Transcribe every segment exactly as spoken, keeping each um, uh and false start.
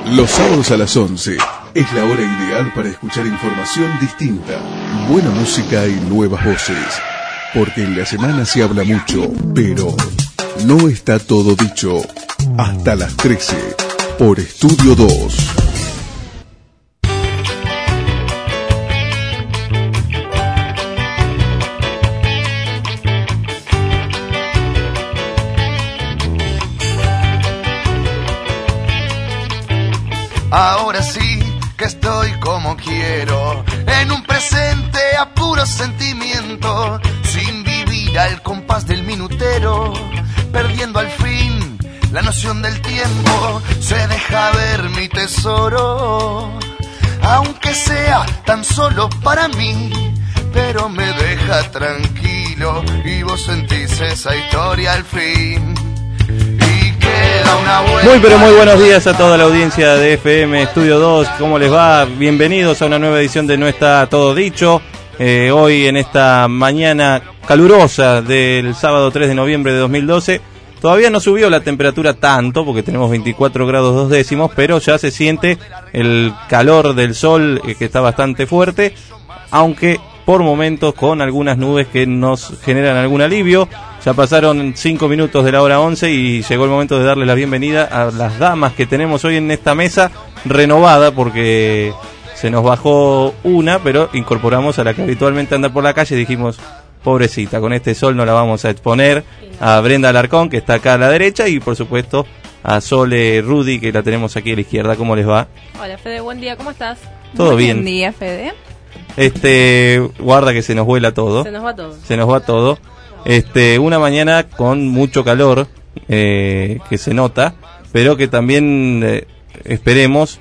Los sábados a las once es la hora ideal para escuchar información distinta, buena música y nuevas voces. Porque en la semana se habla mucho, pero no está todo dicho. Hasta las trece, por Estudio dos. Ahora sí que estoy como quiero, en un presente a puro sentimiento, sin vivir al compás del minutero, perdiendo al fin la noción del tiempo. Se deja ver mi tesoro, aunque sea tan solo para mí, pero me deja tranquilo y vos sentís esa historia al fin. Muy pero muy buenos días a toda la audiencia de F M Estudio dos, ¿cómo les va? Bienvenidos a una nueva edición de No Está Todo Dicho. Eh, hoy en esta mañana calurosa del sábado tres de noviembre de dos mil doce, todavía no subió la temperatura tanto porque tenemos veinticuatro grados dos décimos, pero ya se siente el calor del sol eh, que está bastante fuerte, aunque por momentos con algunas nubes que nos generan algún alivio. Ya pasaron cinco minutos de la hora once y llegó el momento de darle la bienvenida a las damas que tenemos hoy en esta mesa renovada, porque se nos bajó una, pero incorporamos a la que habitualmente anda por la calle y dijimos, pobrecita, con este sol no la vamos a exponer, a Brenda Alarcón, que está acá a la derecha, y por supuesto a Sole Rudy, que la tenemos aquí a la izquierda. ¿Cómo les va? Hola Fede, buen día, ¿cómo estás? Todo Buen bien. Buen día, Fede. Este, guarda que se nos vuela todo. Se nos va todo. Se nos va todo. Este, una mañana con mucho calor, eh, que se nota, pero que también eh, esperemos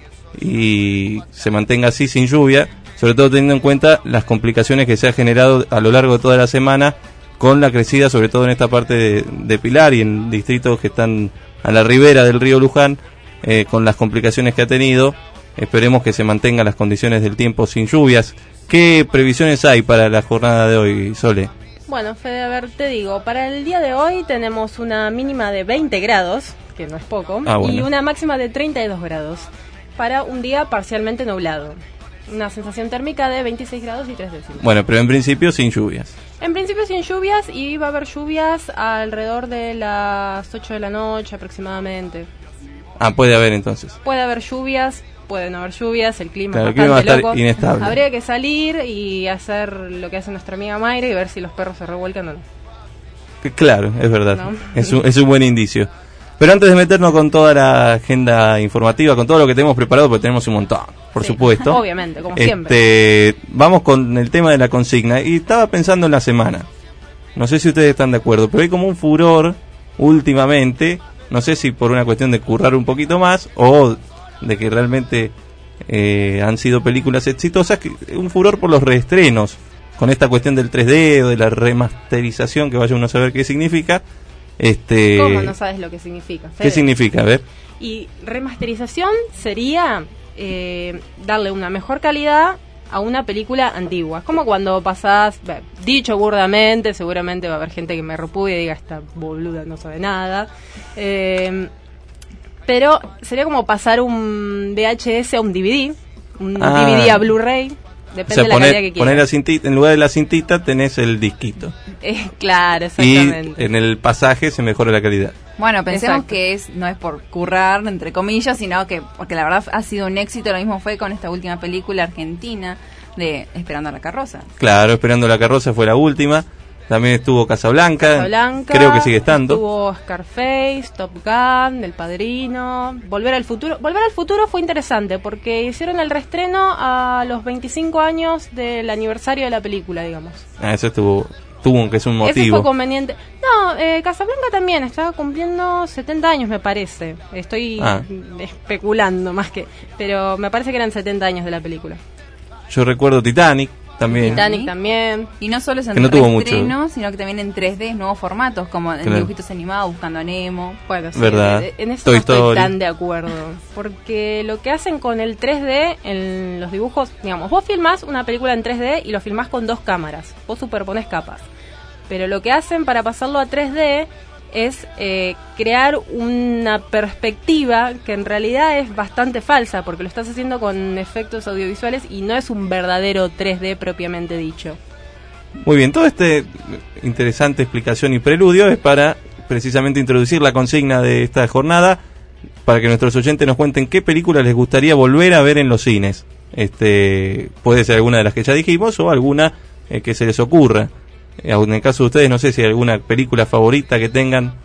y se mantenga así sin lluvia, sobre todo teniendo en cuenta las complicaciones que se ha generado a lo largo de toda la semana con la crecida, sobre todo en esta parte de, de Pilar y en distritos que están a la ribera del río Luján, eh, con las complicaciones que ha tenido. Esperemos que se mantengan las condiciones del tiempo sin lluvias. ¿Qué previsiones hay para la jornada de hoy, Sole? Bueno, Fede, a ver, te digo, para el día de hoy tenemos una mínima de veinte grados, que no es poco, ah, bueno. y una máxima de treinta y dos grados, para un día parcialmente nublado. Una sensación térmica de veintiséis grados y tres décimos. Bueno, pero en principio sin lluvias. En principio sin lluvias, y va a haber lluvias alrededor de las ocho de la noche aproximadamente. Ah, puede haber entonces. Puede haber lluvias, pueden no haber lluvias, el clima claro, es bastante el clima va a estar loco. Inestable. Habría que salir y hacer lo que hace nuestra amiga Mayra y ver si los perros se revuelcan o no. Claro, es verdad. ¿No? Es un, es un buen indicio. Pero antes de meternos con toda la agenda informativa, con todo lo que tenemos preparado, porque tenemos un montón, por sí, supuesto. Obviamente, como este, siempre. Vamos con el tema de la consigna. Y estaba pensando en la semana. No sé si ustedes están de acuerdo, pero hay como un furor últimamente. No sé si por una cuestión de currar un poquito más o de que realmente eh, han sido películas exitosas, que, un furor por los reestrenos, con esta cuestión del tres D o de la remasterización, que vaya uno a saber qué significa. Este, ¿Cómo no sabes lo que significa, Fede? ¿Qué significa? A ver. Y remasterización sería eh, darle una mejor calidad a una película antigua. Es como cuando pasás, dicho burdamente, seguramente va a haber gente que me repudie y diga, esta boluda no sabe nada. Eh... Pero sería como pasar un V H S a un D V D, un ah. D V D a Blu-ray, depende o sea, de la poner, calidad que quieras. Poner la cintita, en lugar de la cintita tenés el disquito. Eh, claro, exactamente. Y en el pasaje se mejora la calidad. Bueno, pensemos Exacto. que es no es por currar, entre comillas, sino que porque la verdad ha sido un éxito. Lo mismo fue con esta última película argentina de Esperando a la carroza. Claro, Esperando la carroza fue la última. También estuvo Casablanca, Casablanca, creo que sigue estando. Estuvo Scarface, Top Gun, El Padrino, Volver al Futuro. Volver al Futuro fue interesante porque hicieron el reestreno a los veinticinco años del aniversario de la película, digamos. Ah, eso estuvo, tuvo que es un motivo. Ese fue conveniente. No, eh, Casablanca también estaba cumpliendo setenta años, me parece. Estoy ah. especulando más que... Pero me parece que eran setenta años de la película. Yo recuerdo Titanic. También. Titanic también. Y no solo es en no reestreno, sino que también en tres D, nuevos formatos, como en claro. dibujitos animados, Buscando a Nemo. Bueno, sí, ¿verdad? en eso Toy no estoy Story. tan de acuerdo. Porque lo que hacen con el tres D en los dibujos, digamos, vos filmás una película en tres D y lo filmás con dos cámaras. Vos superponés capas. Pero lo que hacen para pasarlo a tres D es eh, crear una perspectiva que en realidad es bastante falsa, porque lo estás haciendo con efectos audiovisuales y no es un verdadero tres D propiamente dicho. Muy bien, toda esta interesante explicación y preludio es para precisamente introducir la consigna de esta jornada, para que nuestros oyentes nos cuenten qué película les gustaría volver a ver en los cines. Este, puede ser alguna de las que ya dijimos o alguna eh, que se les ocurra. En el caso de ustedes, no sé si hay alguna película favorita que tengan.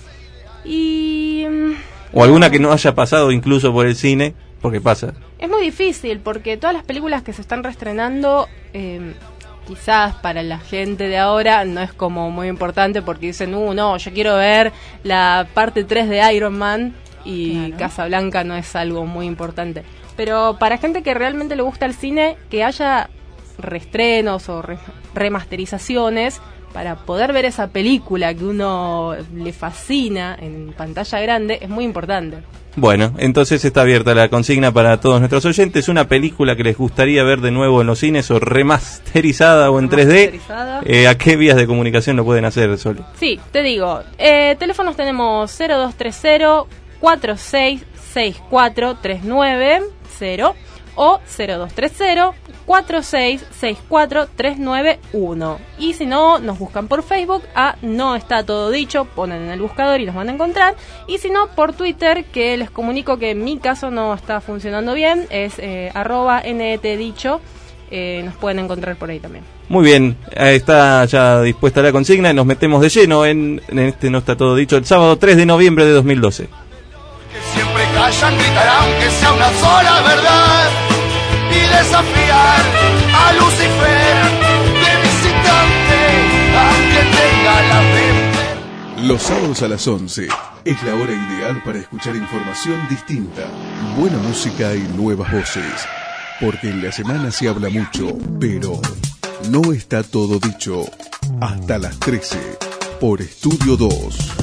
Y... o alguna que no haya pasado incluso por el cine, porque pasa. Es muy difícil, porque todas las películas que se están reestrenando, eh, quizás para la gente de ahora no es como muy importante, porque dicen, uh, no, yo quiero ver la parte tres de Iron Man, y claro, Casablanca no es algo muy importante. Pero para gente que realmente le gusta el cine, que haya reestrenos o re- remasterizaciones para poder ver esa película que uno le fascina en pantalla grande, es muy importante. Bueno, entonces está abierta la consigna para todos nuestros oyentes. Una película que les gustaría ver de nuevo en los cines, o remasterizada o en tres D. Eh, ¿A qué vías de comunicación lo pueden hacer, Soli? Sí, te digo, eh, teléfonos tenemos cero dos tres cero, cuatro seis seis cuatro, tres nueve cero o cero dos tres cero, cuatro seis seis cuatro, tres nueve uno. Y si no, nos buscan por Facebook a No Está Todo Dicho, ponen en el buscador y nos van a encontrar. Y si no, por Twitter, que les comunico que en mi caso no está funcionando bien, es eh, arroba netdicho, eh, nos pueden encontrar por ahí también. Muy bien, está ya dispuesta la consigna y nos metemos de lleno en, en este No Está Todo Dicho, el sábado tres de noviembre de dos mil doce. Que siempre callan, gritarán que sea una sola verdad y desafiar a Lucifer de visitante, aunque tenga la mente. Los sábados a las once es la hora ideal para escuchar información distinta, buena música y nuevas voces. Porque en la semana se habla mucho, pero no está todo dicho. Hasta las trece, por Estudio dos.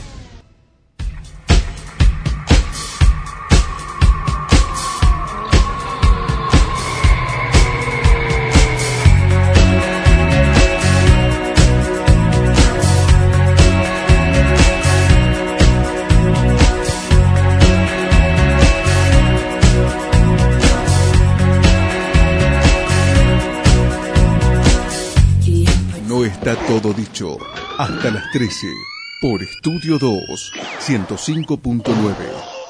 Está todo dicho. Hasta las trece, por Estudio dos, ciento cinco punto nueve.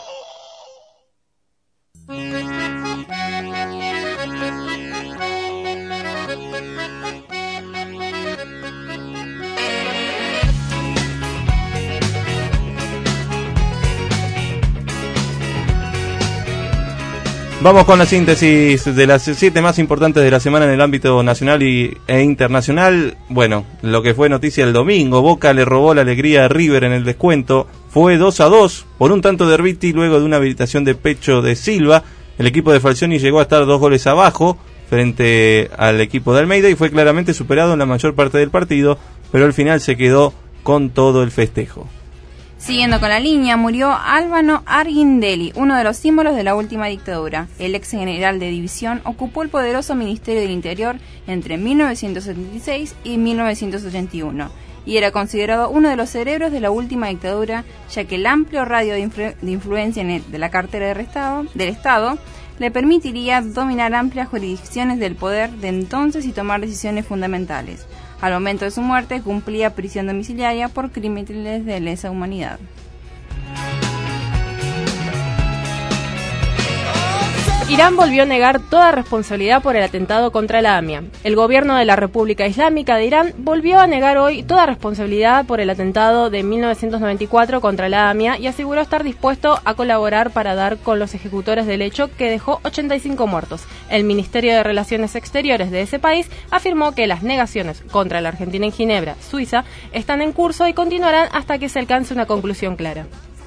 Vamos con la síntesis de las siete más importantes de la semana en el ámbito nacional y, e internacional. Bueno, lo que fue noticia el domingo: Boca le robó la alegría a River en el descuento. Fue dos a dos por un tanto de Erviti luego de una habilitación de pecho de Silva. El equipo de Falcioni llegó a estar dos goles abajo frente al equipo de Almeida y fue claramente superado en la mayor parte del partido, pero al final se quedó con todo el festejo. Siguiendo con la línea, murió Álvaro Argindeli, uno de los símbolos de la última dictadura. El ex general de división ocupó el poderoso Ministerio del Interior entre mil novecientos setenta y seis y mil novecientos ochenta y uno, y era considerado uno de los cerebros de la última dictadura, ya que el amplio radio de, influ- de influencia en el, de la cartera del Estado, del Estado le permitiría dominar amplias jurisdicciones del poder de entonces y tomar decisiones fundamentales. Al momento de su muerte cumplía prisión domiciliaria por crímenes de lesa humanidad. Irán volvió a negar toda responsabilidad por el atentado contra la A M I A. El gobierno de la República Islámica de Irán volvió a negar hoy toda responsabilidad por el atentado de mil novecientos noventa y cuatro contra la A M I A y aseguró estar dispuesto a colaborar para dar con los ejecutores del hecho que dejó ochenta y cinco muertos. El Ministerio de Relaciones Exteriores de ese país afirmó que las negaciones contra la Argentina en Ginebra, Suiza, están en curso y continuarán hasta que se alcance una conclusión clara.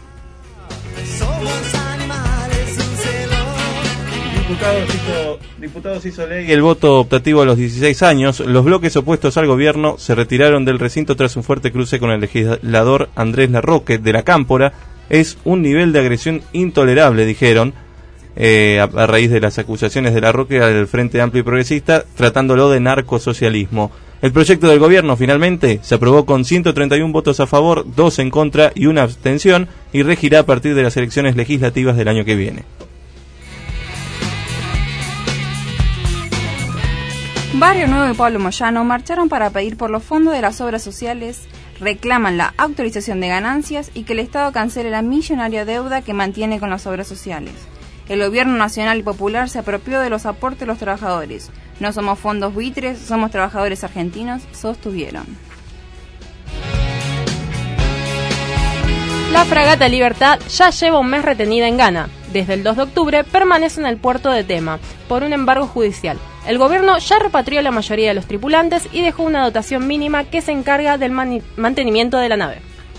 Diputados hizo, diputados hizo ley el voto optativo a los dieciséis años. Los bloques opuestos al gobierno se retiraron del recinto tras un fuerte cruce con el legislador Andrés Larroque de la Cámpora. Es un nivel de agresión intolerable, dijeron, eh, a, a raíz de las acusaciones de Larroque al Frente Amplio y Progresista, tratándolo de narcosocialismo. El proyecto del gobierno finalmente se aprobó con ciento treinta y uno votos a favor, dos en contra y una abstención, y regirá a partir de las elecciones legislativas del año que viene. Barrio Nuevo y Pablo Moyano marcharon para pedir por los fondos de las obras sociales, reclaman la autorización de ganancias y que el Estado cancele la millonaria deuda que mantiene con las obras sociales. El gobierno nacional y popular se apropió de los aportes de los trabajadores. No somos fondos buitres, somos trabajadores argentinos, sostuvieron. La fragata Libertad ya lleva un mes retenida en Ghana. Desde el dos de octubre permanece en el puerto de Tema por un embargo judicial. El gobierno ya repatrió a la mayoría de los tripulantes y dejó una dotación mínima que se encarga del mani- mantenimiento de la nave.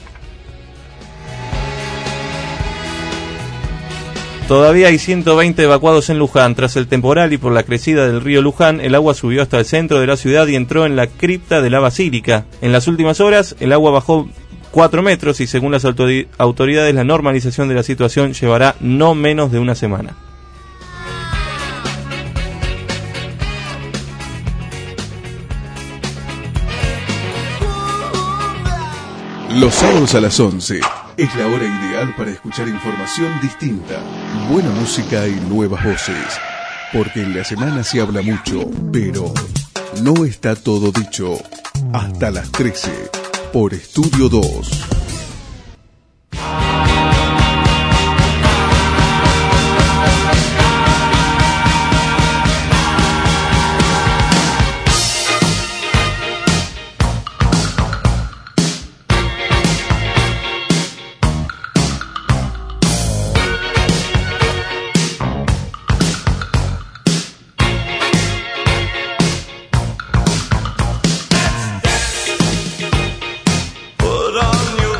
Todavía hay ciento veinte evacuados en Luján. Tras el temporal y por la crecida del río Luján, el agua subió hasta el centro de la ciudad y entró en la cripta de la basílica. En las últimas horas, el agua bajó cuatro metros y según las autori- autoridades, la normalización de la situación llevará no menos de una semana. Los sábados a las once es la hora ideal para escuchar información distinta, buena música y nuevas voces. Porque en la semana se habla mucho, pero no está todo dicho. Hasta las trece, por Estudio dos. Put on your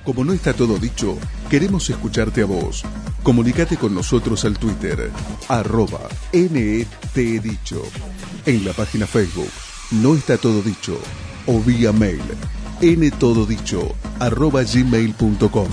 Como no está todo dicho, queremos escucharte a vos. Comunicate con nosotros al Twitter, arroba NETDicho. En la página Facebook, No Está Todo Dicho. O vía mail, ntododicho, arroba gmail punto com.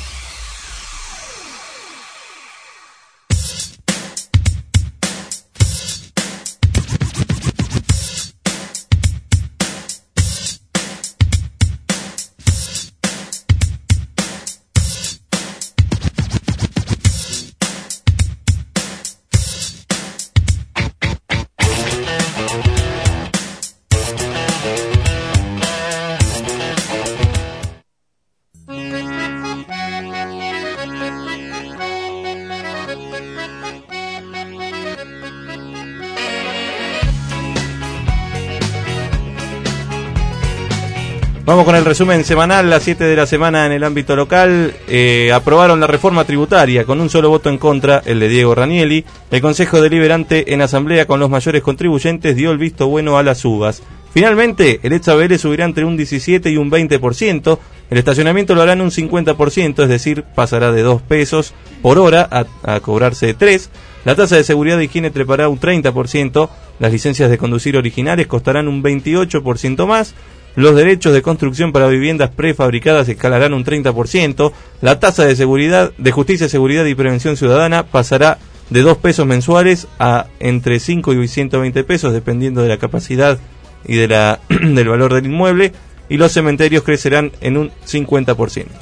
Vamos con el resumen semanal, las siete de la semana en el ámbito local. Eh, aprobaron la reforma tributaria con un solo voto en contra, el de Diego Ranieri. El Consejo Deliberante en asamblea con los mayores contribuyentes dio el visto bueno a las subas. Finalmente, el Etsa Vélez subirá entre un diecisiete y un veinte por ciento. El estacionamiento lo harán un cincuenta por ciento, es decir, pasará de dos pesos por hora a, a cobrarse de tres. La tasa de seguridad e higiene trepará un treinta por ciento. Las licencias de conducir originales costarán un veintiocho por ciento más. Los derechos de construcción para viviendas prefabricadas escalarán un treinta por ciento. La tasa de seguridad, de justicia, seguridad y prevención ciudadana pasará de dos pesos mensuales a entre cinco y ciento veinte pesos, dependiendo de la capacidad y de la del valor del inmueble. Y los cementerios crecerán en un cincuenta por ciento.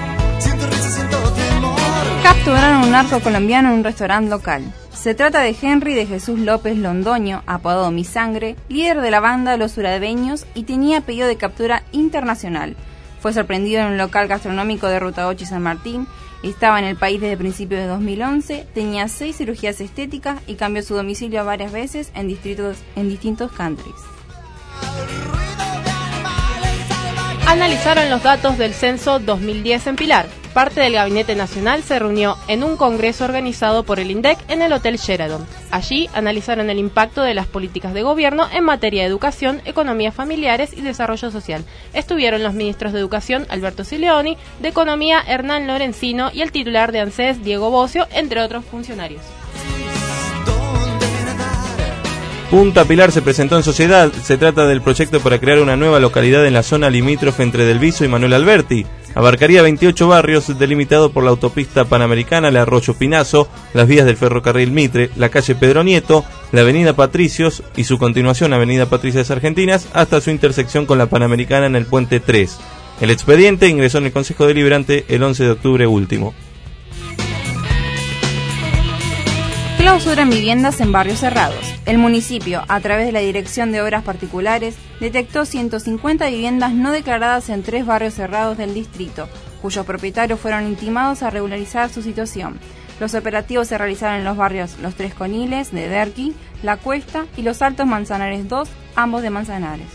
Capturaron a un narco colombiano en un restaurante local. Se trata de Henry de Jesús López Londoño, apodado Mi Sangre, líder de la banda Los Urabeños y tenía pedido de captura internacional. Fue sorprendido en un local gastronómico de Ruta ocho y San Martín, estaba en el país desde principios de dos mil once, tenía seis cirugías estéticas y cambió su domicilio varias veces en, distritos, en distintos countries. Analizaron los datos del censo dos mil diez en Pilar. Parte del Gabinete Nacional se reunió en un congreso organizado por el INDEC en el Hotel Sheraton. Allí analizaron el impacto de las políticas de gobierno en materia de educación, economías familiares y desarrollo social. Estuvieron los ministros de Educación, Alberto Sileoni, de Economía, Hernán Lorenzino, y el titular de ANSES, Diego Bocio, entre otros funcionarios. Punta Pilar se presentó en sociedad. Se trata del proyecto para crear una nueva localidad en la zona limítrofe entre Del Viso y Manuel Alberti. Abarcaría veintiocho barrios delimitados por la autopista panamericana, el Arroyo Pinazo, las vías del ferrocarril Mitre, la calle Pedro Nieto, la avenida Patricios y su continuación, avenida Patricias Argentinas, hasta su intersección con la panamericana en el puente tres. El expediente ingresó en el Consejo Deliberante el once de octubre último. Clausuran viviendas en barrios cerrados. El municipio, a través de la Dirección de Obras Particulares, detectó ciento cincuenta viviendas no declaradas en tres barrios cerrados del distrito, cuyos propietarios fueron intimados a regularizar su situación. Los operativos se realizaron en los barrios Los Tres Coniles de Derqui, La Cuesta y Los Altos Manzanares dos, ambos de Manzanares.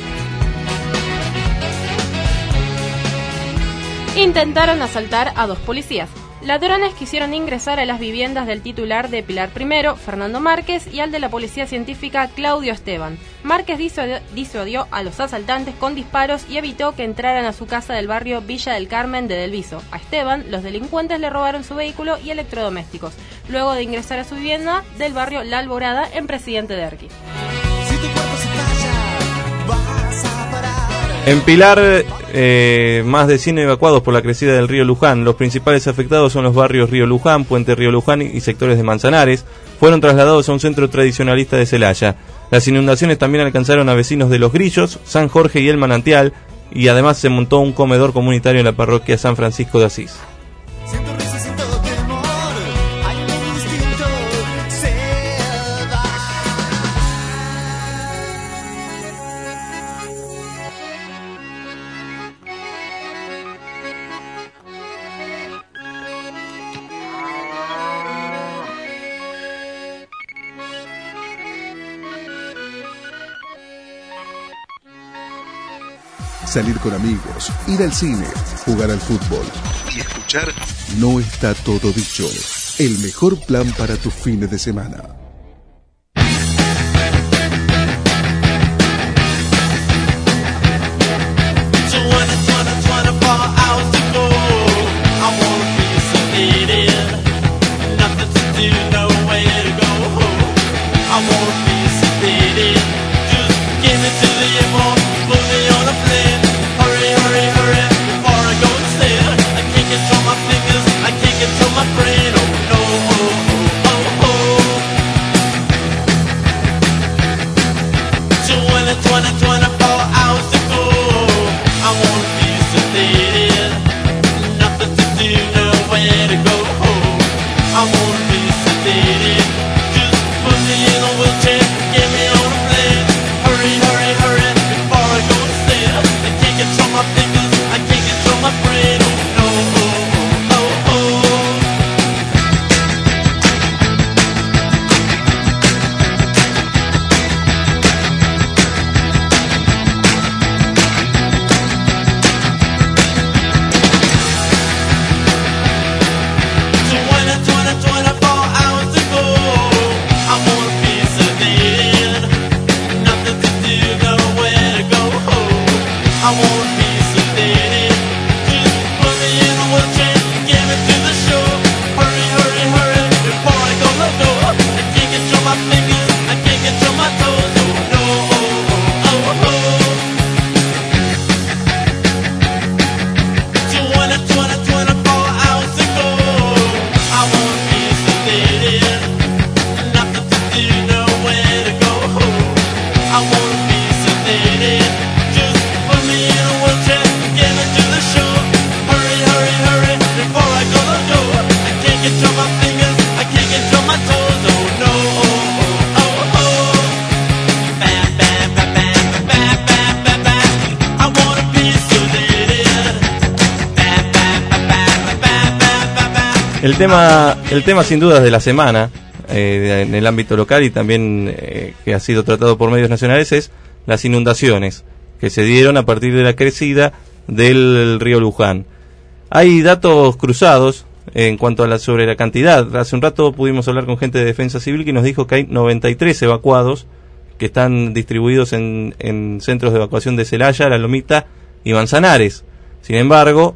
Intentaron asaltar a dos policías. Ladrones quisieron ingresar a las viviendas del titular de Pilar Primero, Fernando Márquez, y al de la Policía Científica, Claudio Esteban. Márquez disuadió, disuadió a los asaltantes con disparos y evitó que entraran a su casa del barrio Villa del Carmen de Del Viso. A Esteban, los delincuentes le robaron su vehículo y electrodomésticos, luego de ingresar a su vivienda del barrio La Alborada en Presidente Derqui. Si tu cuerpo se talla, vas a parar. En Pilar, eh, más de cien evacuados por la crecida del río Luján. Los principales afectados son los barrios Río Luján, Puente Río Luján y sectores de Manzanares. Fueron trasladados a un centro tradicionalista de Celaya. Las inundaciones también alcanzaron a vecinos de Los Grillos, San Jorge y El Manantial, y además se montó un comedor comunitario en la parroquia San Francisco de Asís. Siento risa, siento temor, hay un instinto, se va. Salir con amigos, ir al cine, jugar al fútbol y escuchar No Está Todo Dicho. El mejor plan para tus fines de semana. twenty, twenty, twenty-four hours to go. El tema, el tema sin dudas de la semana, eh, en el ámbito local y también eh, que ha sido tratado por medios nacionales, es las inundaciones que se dieron a partir de la crecida del río Luján. Hay datos cruzados en cuanto a la sobre la cantidad. Hace un rato pudimos hablar con gente de Defensa Civil que nos dijo que hay noventa y tres evacuados que están distribuidos en, en centros de evacuación de Celaya, La Lomita y Manzanares. Sin embargo,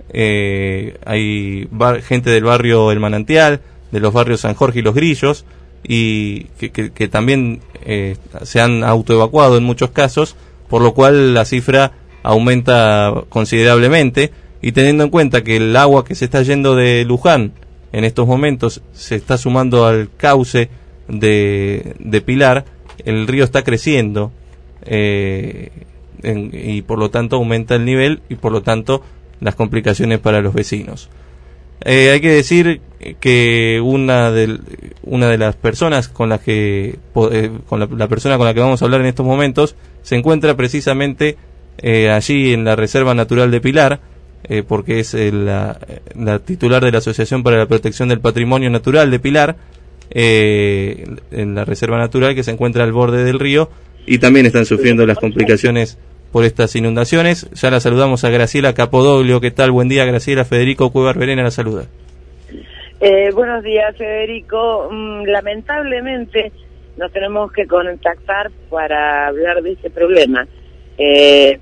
eh, hay bar, gente del barrio El Manantial, de los barrios San Jorge y Los Grillos, y que, que, que también eh, se han autoevacuado en muchos casos, por lo cual la cifra aumenta considerablemente. Y teniendo en cuenta que el agua que se está yendo de Luján en estos momentos se está sumando al cauce de, de Pilar, el río está creciendo eh, en, y por lo tanto aumenta el nivel y por lo tanto las complicaciones para los vecinos. Eh, hay que decir que una de, una de las personas con las que eh, con la, la persona con la que vamos a hablar en estos momentos se encuentra precisamente eh, allí en la Reserva Natural de Pilar, eh, porque es eh, la, la titular de la Asociación para la Protección del Patrimonio Natural de Pilar, eh, en la Reserva Natural que se encuentra al borde del río, y también están sufriendo las complicaciones por estas inundaciones. Ya la saludamos a Graciela Capodoglio. ¿Qué tal? Buen día, Graciela. Federico Cuevar Verena la saluda. Eh, buenos días, Federico. Mm, lamentablemente nos tenemos que contactar para hablar de ese problema. Eh,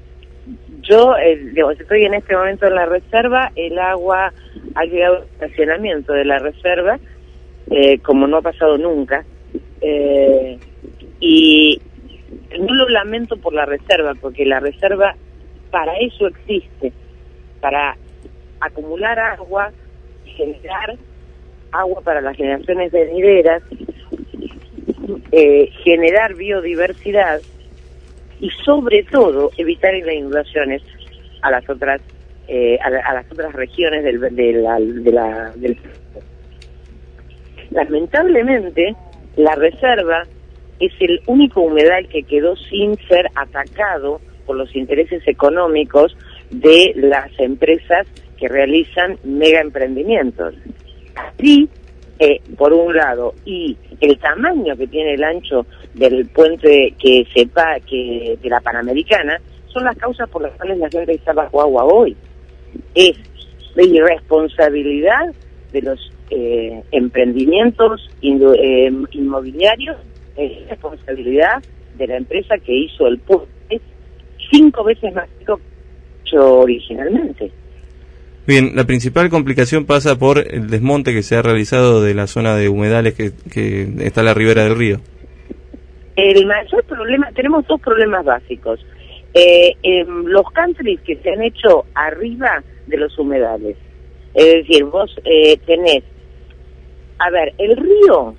yo eh, digo, estoy en este momento en la reserva, el agua ha llegado al estacionamiento de la reserva, eh, como no ha pasado nunca, eh, y no lo lamento por la reserva, porque la reserva para eso existe, para acumular agua, generar agua para las generaciones venideras, eh, generar biodiversidad y sobre todo evitar las inundaciones a las otras eh, a, a las otras regiones del, de la, de la, del lamentablemente la reserva es el único humedal que quedó sin ser atacado por los intereses económicos de las empresas que realizan mega emprendimientos. Así, eh, por un lado, y el tamaño que tiene el ancho del puente que sepa que de la Panamericana son las causas por las cuales la gente está bajo agua hoy. Es la irresponsabilidad de los eh, emprendimientos indu- eh, inmobiliarios, es responsabilidad de la empresa que hizo el puente cinco veces más chico que hecho originalmente. Bien, la principal complicación pasa por el desmonte que se ha realizado de la zona de humedales que, que está a la ribera del río. El mayor problema, tenemos dos problemas básicos. Eh, eh, los countries que se han hecho arriba de los humedales. Es decir, vos eh, tenés, a ver, el río,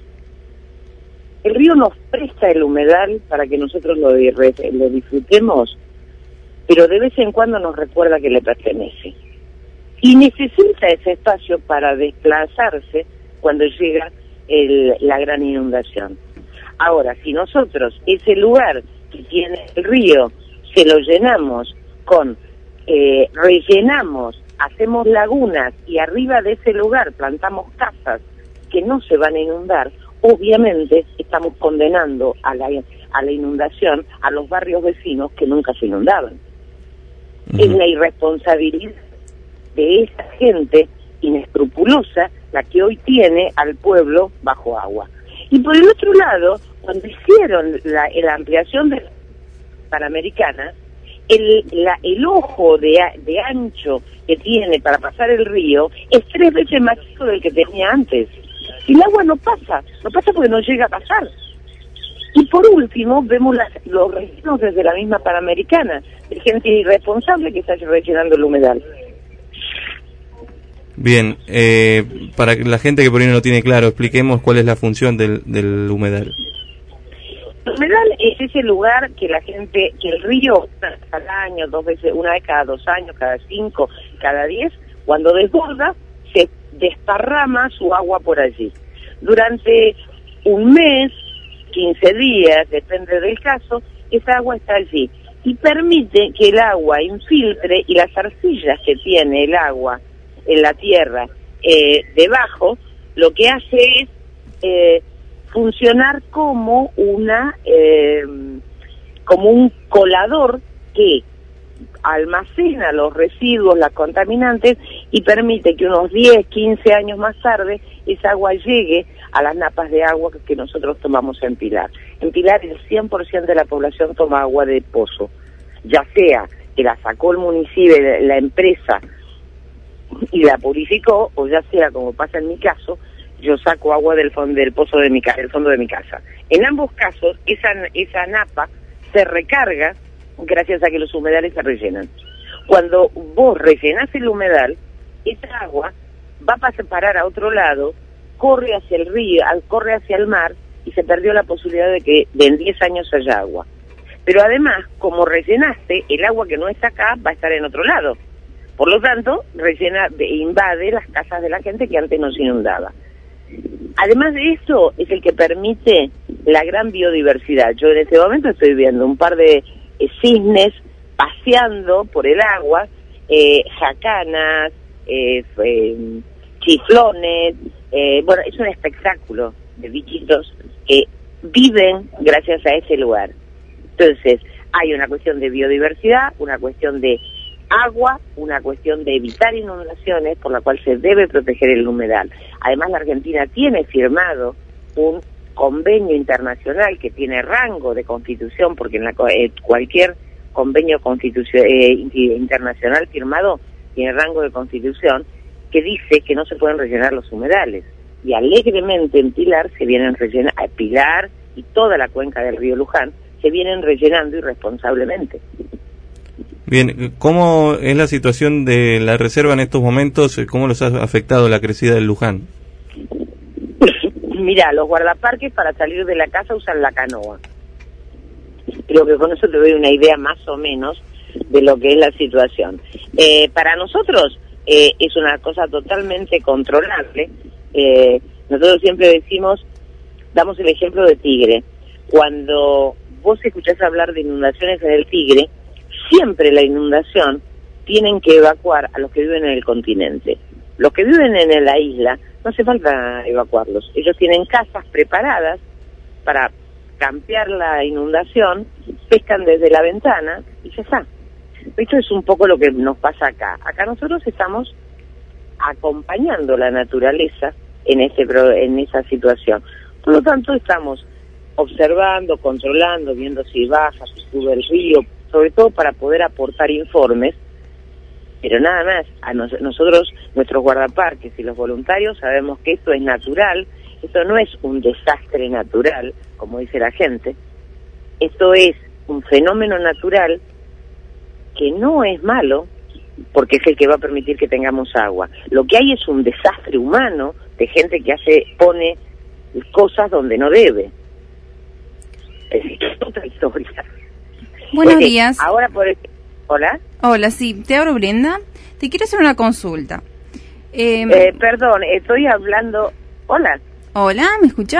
el río nos presta el humedal para que nosotros lo, lo disfrutemos, pero de vez en cuando nos recuerda que le pertenece. Y necesita ese espacio para desplazarse cuando llega el, la gran inundación. Ahora, si nosotros ese lugar que tiene el río se lo llenamos con, eh, rellenamos, hacemos lagunas y arriba de ese lugar plantamos casas que no se van a inundar, obviamente estamos condenando a la, a la inundación a los barrios vecinos que nunca se inundaban. Uh-huh. Es la irresponsabilidad de esa gente inescrupulosa la que hoy tiene al pueblo bajo agua. Y por el otro lado, cuando hicieron la, la ampliación de la Panamericana, el, la, el ojo de, de ancho que tiene para pasar el río es tres veces más chico del que tenía antes. Y el agua no pasa, no pasa porque no llega a pasar. Y por último, vemos las, los rellenos desde la misma Panamericana, de gente irresponsable que está rellenando el humedal. Bien, eh, para la gente que por ahí no lo tiene claro, expliquemos cuál es la función del, del humedal. El humedal es ese lugar que la gente, que el río al año, dos veces, una vez cada dos años, cada cinco, cada diez, cuando desborda, se desparrama su agua por allí. Durante un mes, quince días, depende del caso, esa agua está allí y permite que el agua infiltre y las arcillas que tiene el agua en la tierra eh, debajo, lo que hace es eh, funcionar como una eh, como un colador que almacena los residuos, las contaminantes y permite que unos diez, quince años más tarde esa agua llegue a las napas de agua que nosotros tomamos en Pilar. En Pilar el cien por ciento de la población toma agua de pozo, ya sea que la sacó el municipio, la empresa y la purificó, o ya sea, como pasa en mi caso, yo saco agua del fondo del pozo de mi casa, del fondo de mi casa. En ambos casos, esa esa napa se recarga gracias a que los humedales se rellenan. Cuando vos rellenás el humedal, esa agua va a parar a otro lado, corre hacia el río, corre hacia el mar, y se perdió la posibilidad de que en diez años haya agua. Pero además, como rellenaste, el agua que no está acá va a estar en otro lado. Por lo tanto, rellena, invade las casas de la gente que antes nos inundaba. Además de eso, es el que permite la gran biodiversidad. Yo en este momento estoy viendo un par de eh, cisnes paseando por el agua, eh, jacanas, eh, eh, chiflones, eh, bueno, es un espectáculo de bichitos que viven gracias a ese lugar. Entonces, hay una cuestión de biodiversidad, una cuestión de agua, una cuestión de evitar inundaciones, por la cual se debe proteger el humedal. Además, la Argentina tiene firmado un convenio internacional que tiene rango de constitución, porque en la, eh, cualquier convenio constitucio, eh, internacional firmado tiene rango de constitución, que dice que no se pueden rellenar los humedales. Y alegremente en Pilar se vienen rellenando, Pilar y toda la cuenca del río Luján se vienen rellenando irresponsablemente. Bien, ¿cómo es la situación de la reserva en estos momentos? ¿Cómo los ha afectado la crecida del Luján? Mira, los guardaparques para salir de la casa usan la canoa. Creo que con eso te doy una idea más o menos de lo que es la situación. Eh, para nosotros eh, es una cosa totalmente controlable. Eh, nosotros siempre decimos, damos el ejemplo de Tigre. Cuando vos escuchás hablar de inundaciones en el Tigre, siempre la inundación tienen que evacuar a los que viven en el continente. Los que viven en la isla, no hace falta evacuarlos. Ellos tienen casas preparadas para campear la inundación, pescan desde la ventana y ya está. Esto es un poco lo que nos pasa acá. Acá nosotros estamos acompañando la naturaleza en, este, en esa situación. Por lo tanto, estamos observando, controlando, viendo si baja, si sube el río, sobre todo para poder aportar informes, pero nada más. A nos, nosotros, nuestros guardaparques y los voluntarios sabemos que esto es natural, esto no es un desastre natural, como dice la gente, esto es un fenómeno natural que no es malo, porque es el que va a permitir que tengamos agua. Lo que hay es un desastre humano de gente que hace, pone cosas donde no debe. Es otra historia. Buenos Porque días. Ahora por el... ¿Hola? Hola, sí, te hablo Brenda. Te quiero hacer una consulta. Eh, eh, perdón, estoy hablando... Hola. Hola, ¿me escuchás?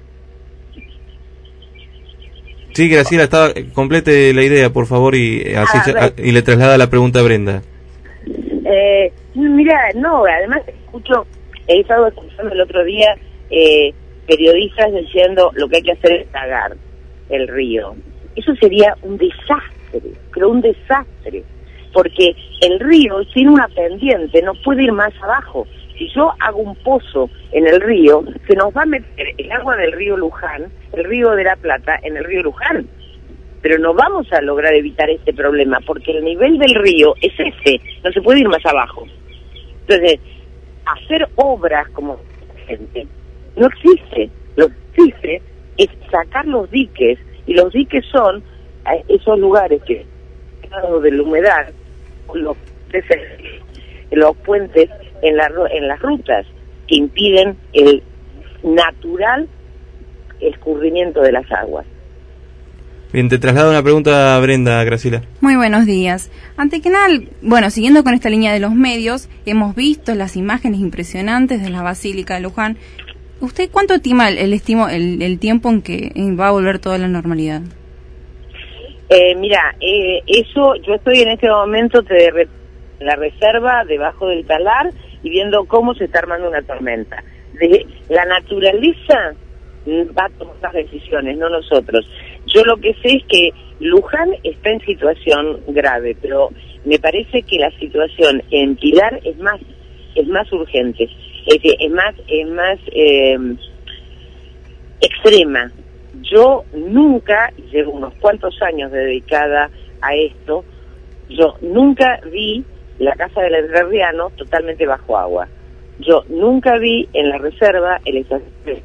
Sí, Graciela, estaba, complete la idea, por favor, y así se, a, y le traslada la pregunta a Brenda. Eh, mira, no, además escucho, he estado escuchando el otro día eh, periodistas diciendo lo que hay que hacer es cagar el río. Eso sería un desastre, pero un desastre, porque el río tiene una pendiente, no puede ir más abajo. Si yo hago un pozo en el río, se nos va a meter el agua del río Luján, el río de la Plata, en el río Luján. Pero no vamos a lograr evitar este problema, porque el nivel del río es ese, no se puede ir más abajo. Entonces, hacer obras como gente no existe. Lo que existe es sacar los diques, y los diques son esos lugares que, del humedal, los, los puentes en, la, en las rutas que impiden el natural escurrimiento de las aguas. Bien, te traslado una pregunta a Brenda, Graciela. Muy buenos días. Ante que nada, bueno, siguiendo con esta línea de los medios, hemos visto las imágenes impresionantes de la Basílica de Luján. ¿Usted cuánto estima el, el, estimo, el, el tiempo en que va a volver toda la normalidad? Eh, mira, eh, eso, yo estoy en este momento de re, en la reserva, debajo del talar, y viendo cómo se está armando una tormenta. De, la naturaleza va a tomar las decisiones, no nosotros. Yo lo que sé es que Luján está en situación grave, pero me parece que la situación en Pilar es más es más urgente, es decir, es más es más eh, extrema. Yo nunca, llevo unos cuantos años dedicada a esto, yo nunca vi la Casa del Entrerriano totalmente bajo agua. Yo nunca vi en la reserva el estacionamiento.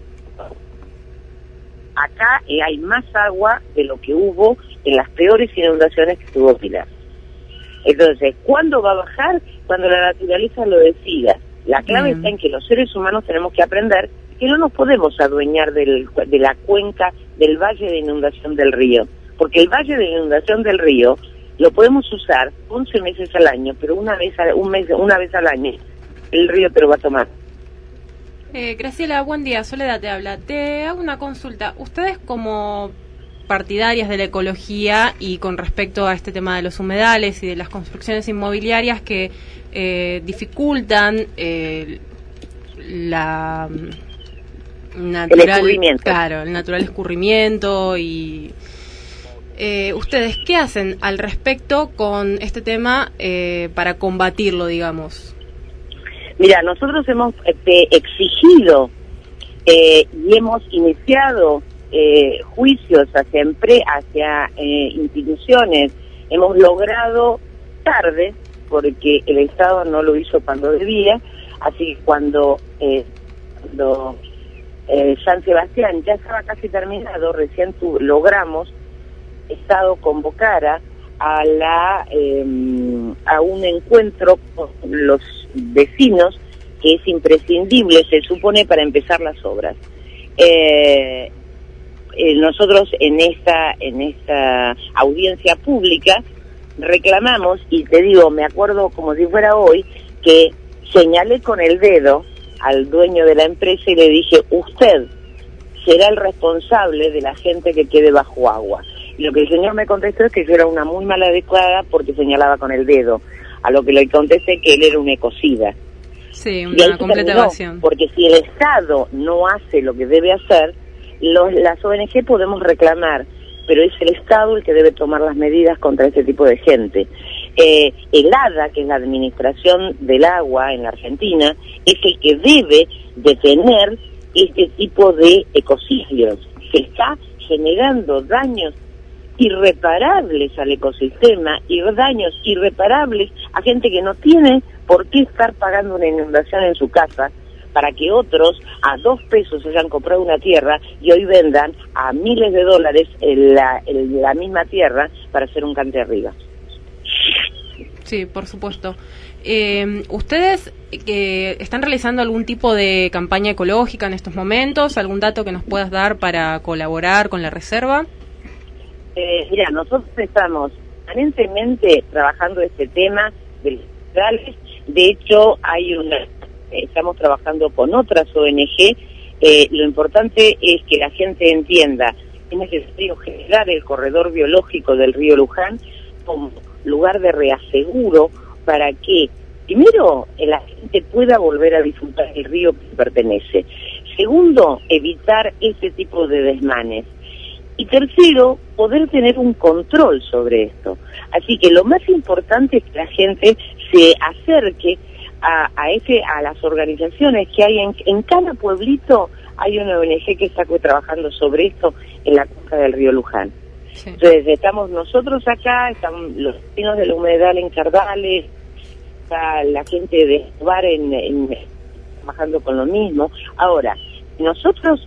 Acá eh, hay más agua de lo que hubo en las peores inundaciones que tuvo Pilar. Entonces, ¿cuándo va a bajar? Cuando la naturaleza lo decida. La clave mm. está en que los seres humanos tenemos que aprender que no nos podemos adueñar del, de la cuenca del valle de inundación del río, porque el valle de inundación del río lo podemos usar once meses al año, pero una vez a, un mes, una vez al año el río te lo va a tomar. Eh, Graciela, buen día. Soledad te habla. Te hago una consulta. Ustedes como partidarias de la ecología y con respecto a este tema de los humedales y de las construcciones inmobiliarias que eh, dificultan eh, la natural, el escurrimiento. Claro, el natural escurrimiento y eh, ustedes ¿qué hacen al respecto con este tema eh, para combatirlo, digamos? Mira, nosotros hemos este, exigido eh, y hemos iniciado eh, juicios hacia, empre hacia eh, instituciones. Hemos logrado tarde, porque el Estado no lo hizo cuando debía, así que cuando, eh, cuando eh, San Sebastián ya estaba casi terminado, recién tu, logramos el Estado convocara a la eh, a un encuentro con los vecinos que es imprescindible, se supone, para empezar las obras. Eh, eh, nosotros en esta en esta audiencia pública reclamamos, y te digo, me acuerdo como si fuera hoy, que señalé con el dedo al dueño de la empresa y le dije, usted será el responsable de la gente que quede bajo agua. Y lo que el señor me contestó es que yo era una muy mala adecuada porque señalaba con el dedo, a lo que le contesté que él era un ecocida. Sí, una completa evasión. Porque si el Estado no hace lo que debe hacer, los, las O N G podemos reclamar, pero es el Estado el que debe tomar las medidas contra este tipo de gente. Eh, el ADA, que es la Administración del Agua en la Argentina, es el que debe detener este tipo de ecocidios. Se está generando daños irreparables al ecosistema y daños irreparables a gente que no tiene por qué estar pagando una inundación en su casa para que otros a dos pesos hayan comprado una tierra y hoy vendan a miles de dólares en la, en la misma tierra para hacer un cante arriba. Sí, por supuesto. Eh, ¿Ustedes que están realizando algún tipo de campaña ecológica en estos momentos? ¿Algún dato que nos puedas dar para colaborar con la reserva? Eh, mira, nosotros estamos permanentemente trabajando este tema de los humedales. De hecho, hay una, estamos trabajando con otras O N G. Eh, lo importante es que la gente entienda que es necesario generar el corredor biológico del río Luján como lugar de reaseguro para que, primero, la gente pueda volver a disfrutar del río que pertenece. Segundo, evitar ese tipo de desmanes. Y tercero, poder tener un control sobre esto. Así que lo más importante es que la gente se acerque a, a, ese, a las organizaciones que hay en, en cada pueblito. Hay una O N G que está trabajando sobre esto en la cuenca del río Luján. Sí. Entonces estamos nosotros acá, están los vecinos del humedal en Cardales, está la gente de Escobar en, en, trabajando con lo mismo. Ahora, nosotros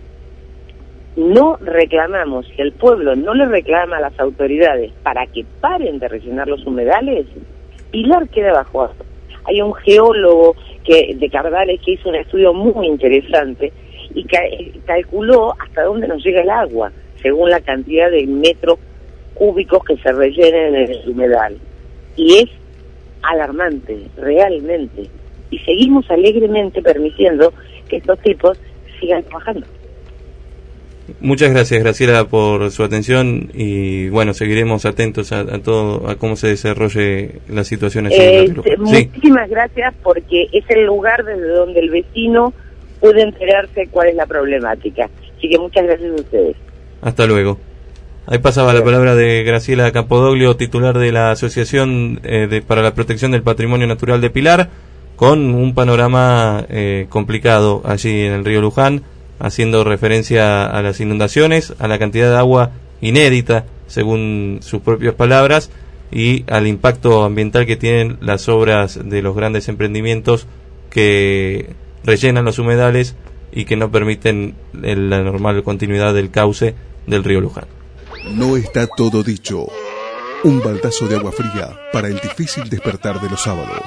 no reclamamos, si el pueblo no le reclama a las autoridades para que paren de rellenar los humedales, Pilar queda bajo agua. hay un geólogo que de Cardales que hizo un estudio muy interesante y ca calculó hasta dónde nos llega el agua, según la cantidad de metros cúbicos que se rellenen en el humedal. Y es alarmante, realmente. Y seguimos alegremente permitiendo que estos tipos sigan trabajando. Muchas gracias, Graciela, por su atención y bueno, seguiremos atentos a, a todo, a cómo se desarrolle la situación allí eh, en Río. Muchísimas sí. gracias, porque es el lugar desde donde el vecino puede enterarse cuál es la problemática. Así que muchas gracias a ustedes. Hasta luego. Ahí pasaba la palabra de Graciela Campodoglio, titular de la Asociación eh, de, para la Protección del Patrimonio Natural de Pilar, con un panorama eh, complicado allí en el río Luján, haciendo referencia a las inundaciones, a la cantidad de agua inédita, según sus propias palabras, y al impacto ambiental que tienen las obras de los grandes emprendimientos que rellenan los humedales y que no permiten el, la normal continuidad del cauce del río Luján. No está todo dicho. Un baldazo de agua fría para el difícil despertar de los sábados.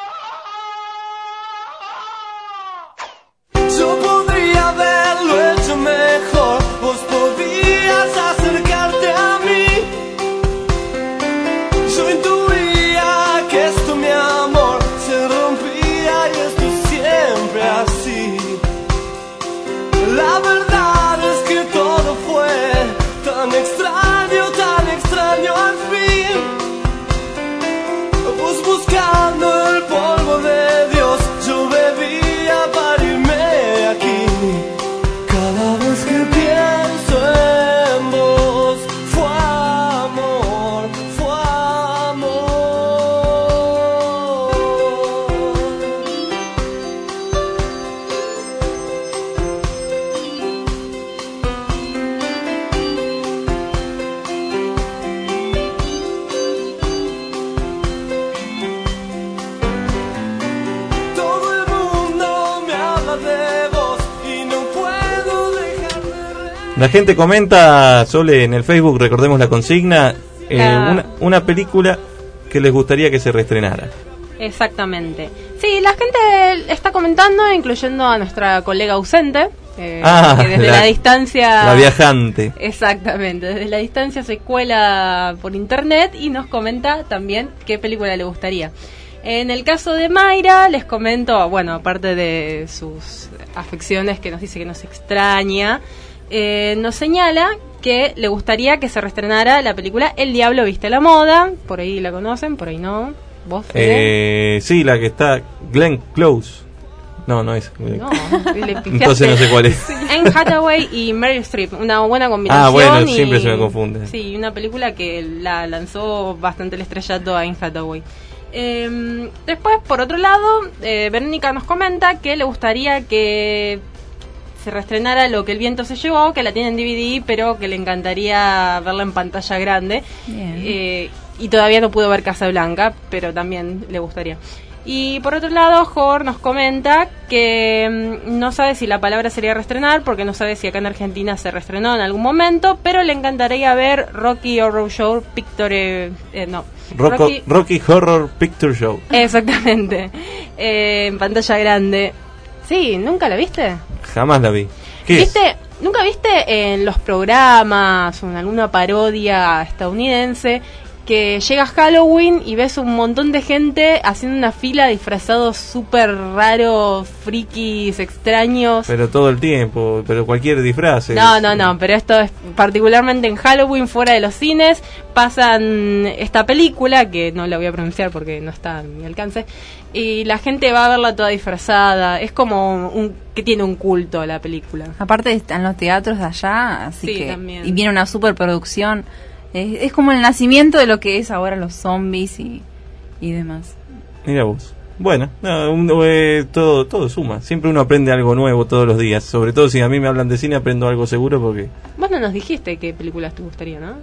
La gente comenta, Sole, en el Facebook, recordemos la consigna, eh, ah. una, una película que les gustaría que se reestrenara. Exactamente. Sí, la gente está comentando, incluyendo a nuestra colega ausente, eh, ah, que desde la, la distancia... La viajante. Exactamente, desde la distancia se cuela por internet y nos comenta también qué película le gustaría. En el caso de Mayra, les comento, bueno, aparte de sus afecciones que nos dice que nos extraña, Eh, nos señala que le gustaría que se reestrenara la película El Diablo Viste la Moda. Por ahí la conocen, por ahí no. ¿Vos, Fede? Eh, sí, la que está Glenn Close. No, no es. No, entonces no sé cuál es. Anne Hathaway y Meryl Streep, una buena combinación. Ah, bueno, y, siempre se me confunde. Sí, una película que la lanzó bastante el estrellato a Anne Hathaway. Eh, después, por otro lado, eh, Verónica nos comenta que le gustaría que se reestrenara Lo que el viento se llevó, que la tiene en D V D, pero que le encantaría verla en pantalla grande. Eh, y todavía no pudo ver Casablanca, pero también le gustaría. Y por otro lado, Jor nos comenta que mmm, no sabe si la palabra sería reestrenar, porque no sabe si acá en Argentina se reestrenó en algún momento, pero le encantaría ver Rocky Horror Show Picture... Eh, no. Rocco, Rocky, Rocky Horror Picture Show. Exactamente. Eh, en pantalla grande. Sí, ¿nunca la viste? Jamás la vi. ¿Qué ¿Viste? es? ¿Nunca viste en los programas o en alguna parodia estadounidense que llega Halloween y ves un montón de gente haciendo una fila disfrazados súper raros, frikis, extraños? Pero todo el tiempo, pero cualquier disfraz. No, no, no, pero esto es particularmente en Halloween, fuera de los cines, pasan esta película, que no la voy a pronunciar porque no está a mi alcance, y la gente va a verla toda disfrazada. Es como un que tiene un culto la película. Aparte están los teatros de allá, así sí, que también. Y viene una superproducción. Es, es como el nacimiento de lo que es ahora los zombies y, y demás. Mira vos. Bueno, no, un, eh, todo todo suma. Siempre uno aprende algo nuevo todos los días. Sobre todo si a mí me hablan de cine, aprendo algo seguro porque... Vos no nos dijiste qué películas te gustaría, ¿no?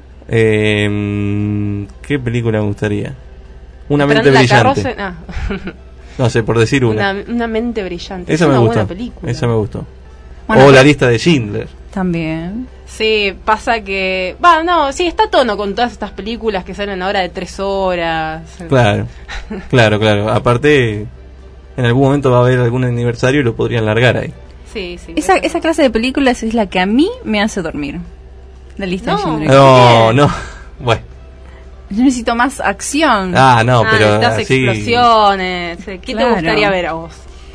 Eh, ¿Qué película me gustaría? Una Esperando mente la brillante. Ah. No sé, por decir una. Una, una mente brillante. Esa es me una gustó. buena película. Esa me gustó. Bueno, o La lista de Schindler. También. Sí, pasa que... Va, no, sí, está a tono con todas estas películas que salen ahora de tres horas. Claro, claro, claro. Aparte, en algún momento va a haber algún aniversario y lo podrían largar ahí. Sí, sí. Esa, esa clase de películas es la que a mí me hace dormir. La lista No. de Schindler. No, no. Bueno. Yo necesito más acción. Ah, no, Ah, pero necesitas así... explosiones. ¿Qué Claro. te gustaría ver a vos?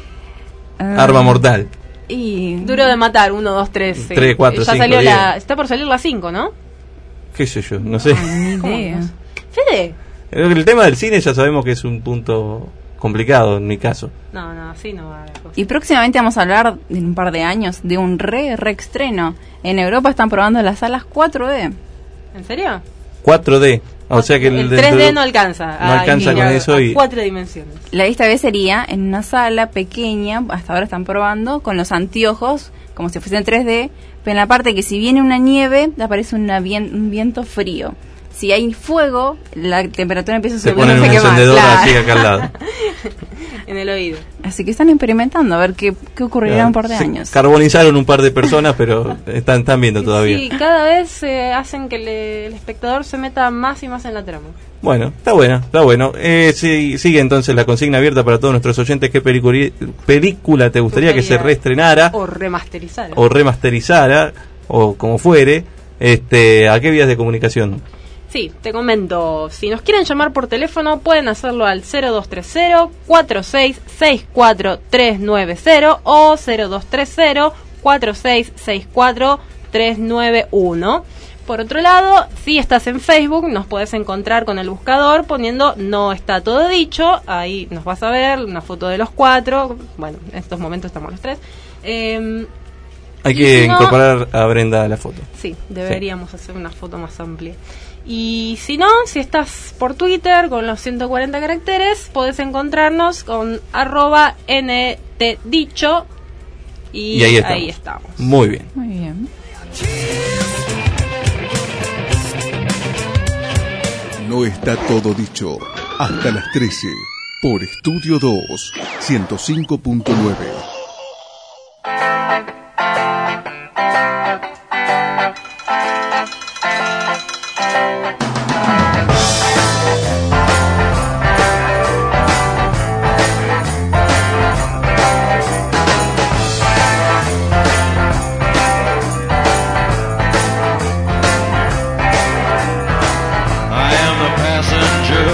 Ah, Arma mortal. Y... Duro de matar, uno, dos, tres. sí. Tres, cuatro, Ya cinco, salió diez. la... Está por salir la cinco, ¿no? ¿Qué sé yo? No sé. Ay, ni idea. Fede. El tema del cine ya sabemos que es un punto complicado en mi caso. No, no, así no va la cosa. Y próximamente vamos a hablar, en un par de años, de un re, re estreno. En Europa están probando las salas cuatro D. ¿En serio? cuatro D. O sea que el dentro tres D de- no alcanza. no alcanza mira, con eso a y- cuatro dimensiones. La esta vez sería en una sala pequeña, hasta ahora están probando, con los anteojos, como si fuesen tres D, pero en la parte que si viene una nieve, aparece una vien- un viento frío. Si hay fuego, la temperatura empieza a Se subir. ponen no un sé qué más, encendedor claro. así acá al lado. En el oído. Así que están experimentando a ver qué, qué ocurrirá en un par de Se años. Carbonizaron un par de personas, pero están, están viendo todavía. Sí, cada vez eh, hacen que le- el espectador se meta más y más en la trama. Bueno, está bueno, está bueno. Eh, sí, sigue entonces la consigna abierta para todos nuestros oyentes. ¿Qué peliculi- película te gustaría que se reestrenara O remasterizar. o remasterizara o como fuere? Este, ¿a qué vías de comunicación? Sí, te comento, si nos quieren llamar por teléfono pueden hacerlo al cero dos tres cero, cuatro seis seis cuatro, tres nueve cero o cero dos tres cero, cuatro seis seis cuatro, tres nueve uno. Por otro lado, si estás en Facebook, nos puedes encontrar con el buscador poniendo No está todo dicho, ahí nos vas a ver una foto de los cuatro, bueno, en estos momentos estamos los tres. Eh, Hay Y que si no- incorporar a Brenda a la foto. Sí, deberíamos hacer una foto más amplia. Y si no, si estás por Twitter con los ciento cuarenta caracteres, podés encontrarnos con arroba ntdicho y, Y ahí estamos. estamos. Muy bien. Muy bien. No está todo dicho. Hasta las trece. Por Estudio dos, ciento cinco punto nueve. I am the passenger,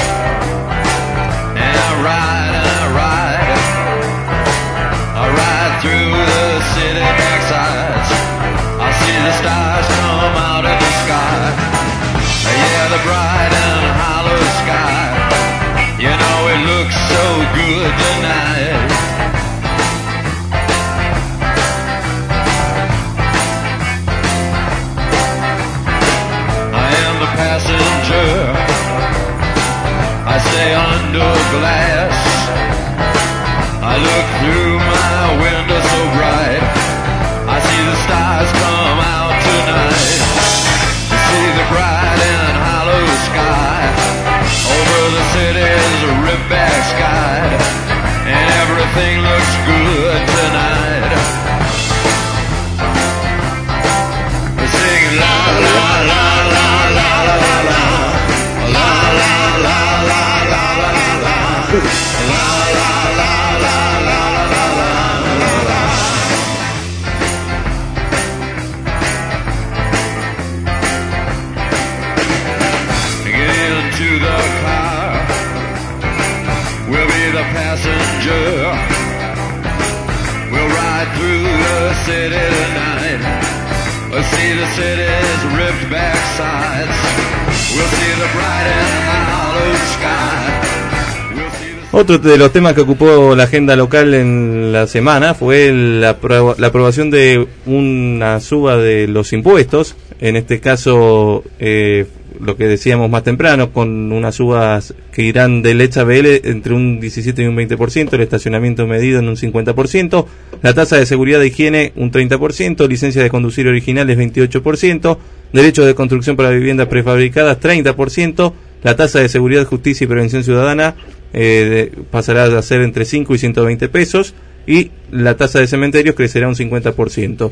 and I ride and I ride. I ride through the city backsides. I see the stars come out of the sky. Yeah, the bright and hollow sky. You know it looks so good tonight. I am the passenger. I stay under glass. I look through my window so bright. I see the stars come out tonight. You see the bright and hollow sky. Over the city's ripped back sky. And everything looks good tonight. We're singing la la la la la la la la. La la la la la la la la. La la la la la la la la. Get into the car. We'll be the passenger. We'll ride through the city tonight. We'll see the city's ripped back sides. We'll see the bright and hollow sky. We'll see the... Otro de los temas que ocupó la agenda local en la semana fue la, apro- la aprobación de una suba de los impuestos, en este caso eh, lo que decíamos más temprano, con unas subas que irán del H B L entre un diecisiete y un veinte por ciento, el estacionamiento medido en un cincuenta por ciento, la tasa de seguridad e higiene un treinta por ciento, licencia de conducir originales veintiocho por ciento, derechos de construcción para viviendas prefabricadas treinta por ciento, la tasa de seguridad, justicia y prevención ciudadana eh, de, pasará a ser entre cinco y ciento veinte pesos y la tasa de cementerios crecerá un cincuenta por ciento.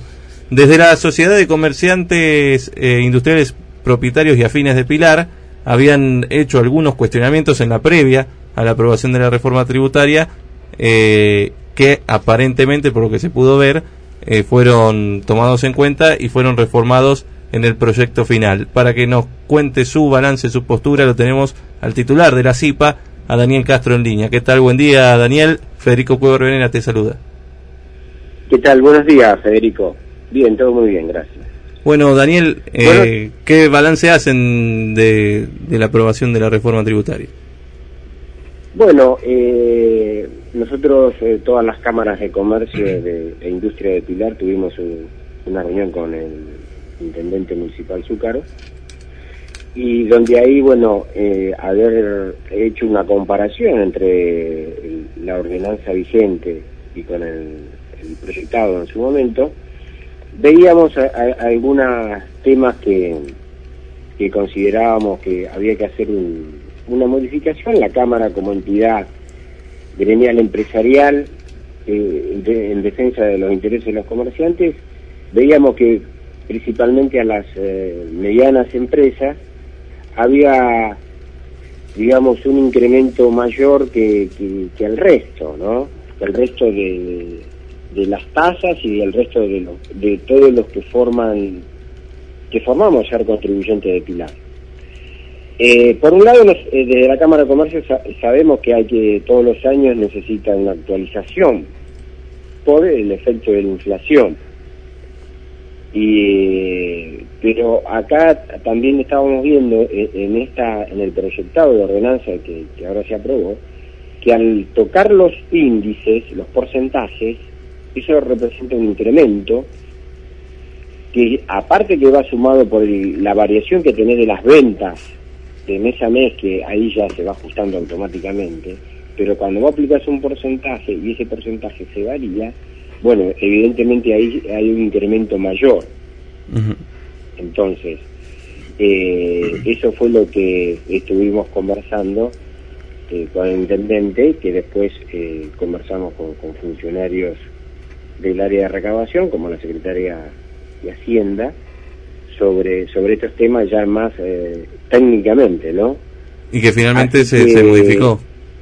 Desde la Sociedad de Comerciantes eh, Industriales Propietarios y Afines de Pilar habían hecho algunos cuestionamientos en la previa a la aprobación de la reforma tributaria eh, que aparentemente, por lo que se pudo ver, eh, fueron tomados en cuenta y fueron reformados en el proyecto final. Para que nos cuente su balance, su postura, lo tenemos al titular de la C I P A, a Daniel Castro en línea. ¿Qué tal? Buen día, Daniel. Federico Cuevo Venena te saluda. ¿Qué tal? Buenos días, Federico. Bien, todo muy bien, gracias. Bueno, Daniel, eh, bueno, ¿qué balance hacen de, de la aprobación de la reforma tributaria? Bueno, eh, nosotros, eh, todas las cámaras de comercio de, e industria de Pilar, tuvimos un, una reunión con el intendente municipal Zúcaro, y donde ahí, bueno, eh, haber hecho una comparación entre el, la ordenanza vigente y con el, el proyectado en su momento, veíamos a, a, algunos temas que, que considerábamos que había que hacer un, una modificación. La Cámara, como entidad gremial empresarial eh, de, en defensa de los intereses de los comerciantes, veíamos que principalmente a las eh, medianas empresas había, digamos, un incremento mayor que, que, que el resto, ¿no? Que el resto de, de las tasas y del resto de, lo, de todos los que forman, que formamos ser contribuyentes de Pilar. Eh, por un lado, los, eh, desde la Cámara de Comercio sa sabemos que hay que todos los años necesita una actualización por el efecto de la inflación. Y pero acá también estábamos viendo en, en esta en el proyectado de ordenanza que, que ahora se aprobó, que al tocar los índices, los porcentajes, eso representa un incremento que, aparte que va sumado por el, la variación que tenés de las ventas de mes a mes, que ahí ya se va ajustando automáticamente, pero cuando vos aplicás un porcentaje y ese porcentaje se varía, bueno, evidentemente ahí hay un incremento mayor. Uh-huh. Entonces, eh, eso fue lo que estuvimos conversando eh, con el intendente, que después eh, conversamos con, con funcionarios del área de recaudación, como la secretaria de Hacienda, sobre sobre estos temas ya más eh, técnicamente, ¿no? Y que finalmente se, que, se modificó.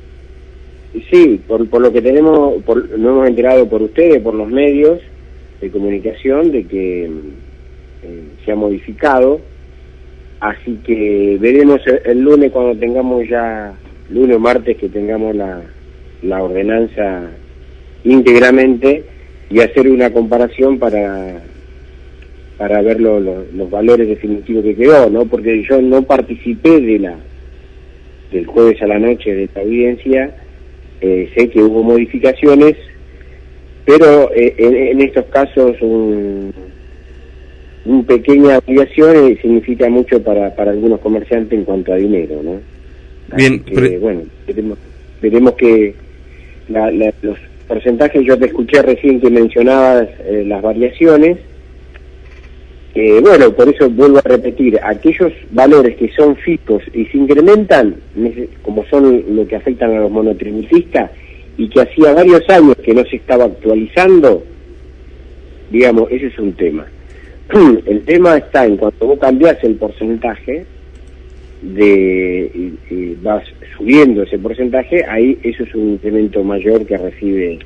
Sí, por, por lo que tenemos, por, nos hemos enterado por ustedes, por los medios de comunicación, de que eh, se ha modificado, así que veremos el, el lunes cuando tengamos ya, lunes o martes que tengamos la, la ordenanza íntegramente y hacer una comparación para para ver lo, lo, los valores definitivos que quedó, ¿no? Porque yo no participé de la del jueves a la noche de esta audiencia. Eh, sé que hubo modificaciones, pero eh, en, en estos casos un, un pequeña variación eh, significa mucho para, para algunos comerciantes en cuanto a dinero, ¿no? Bien, que, pero... bueno, veremos, veremos que la, la, los porcentajes, yo te escuché recién que mencionabas eh, las variaciones, eh, bueno, por eso vuelvo a repetir, aquellos valores que son fijos y se incrementan, como son lo que afectan a los monotributistas, y que hacía varios años que no se estaba actualizando, digamos, ese es un tema. El tema está en cuando vos cambiás el porcentaje, de y, y vas subiendo ese porcentaje, ahí eso es un incremento mayor que recibe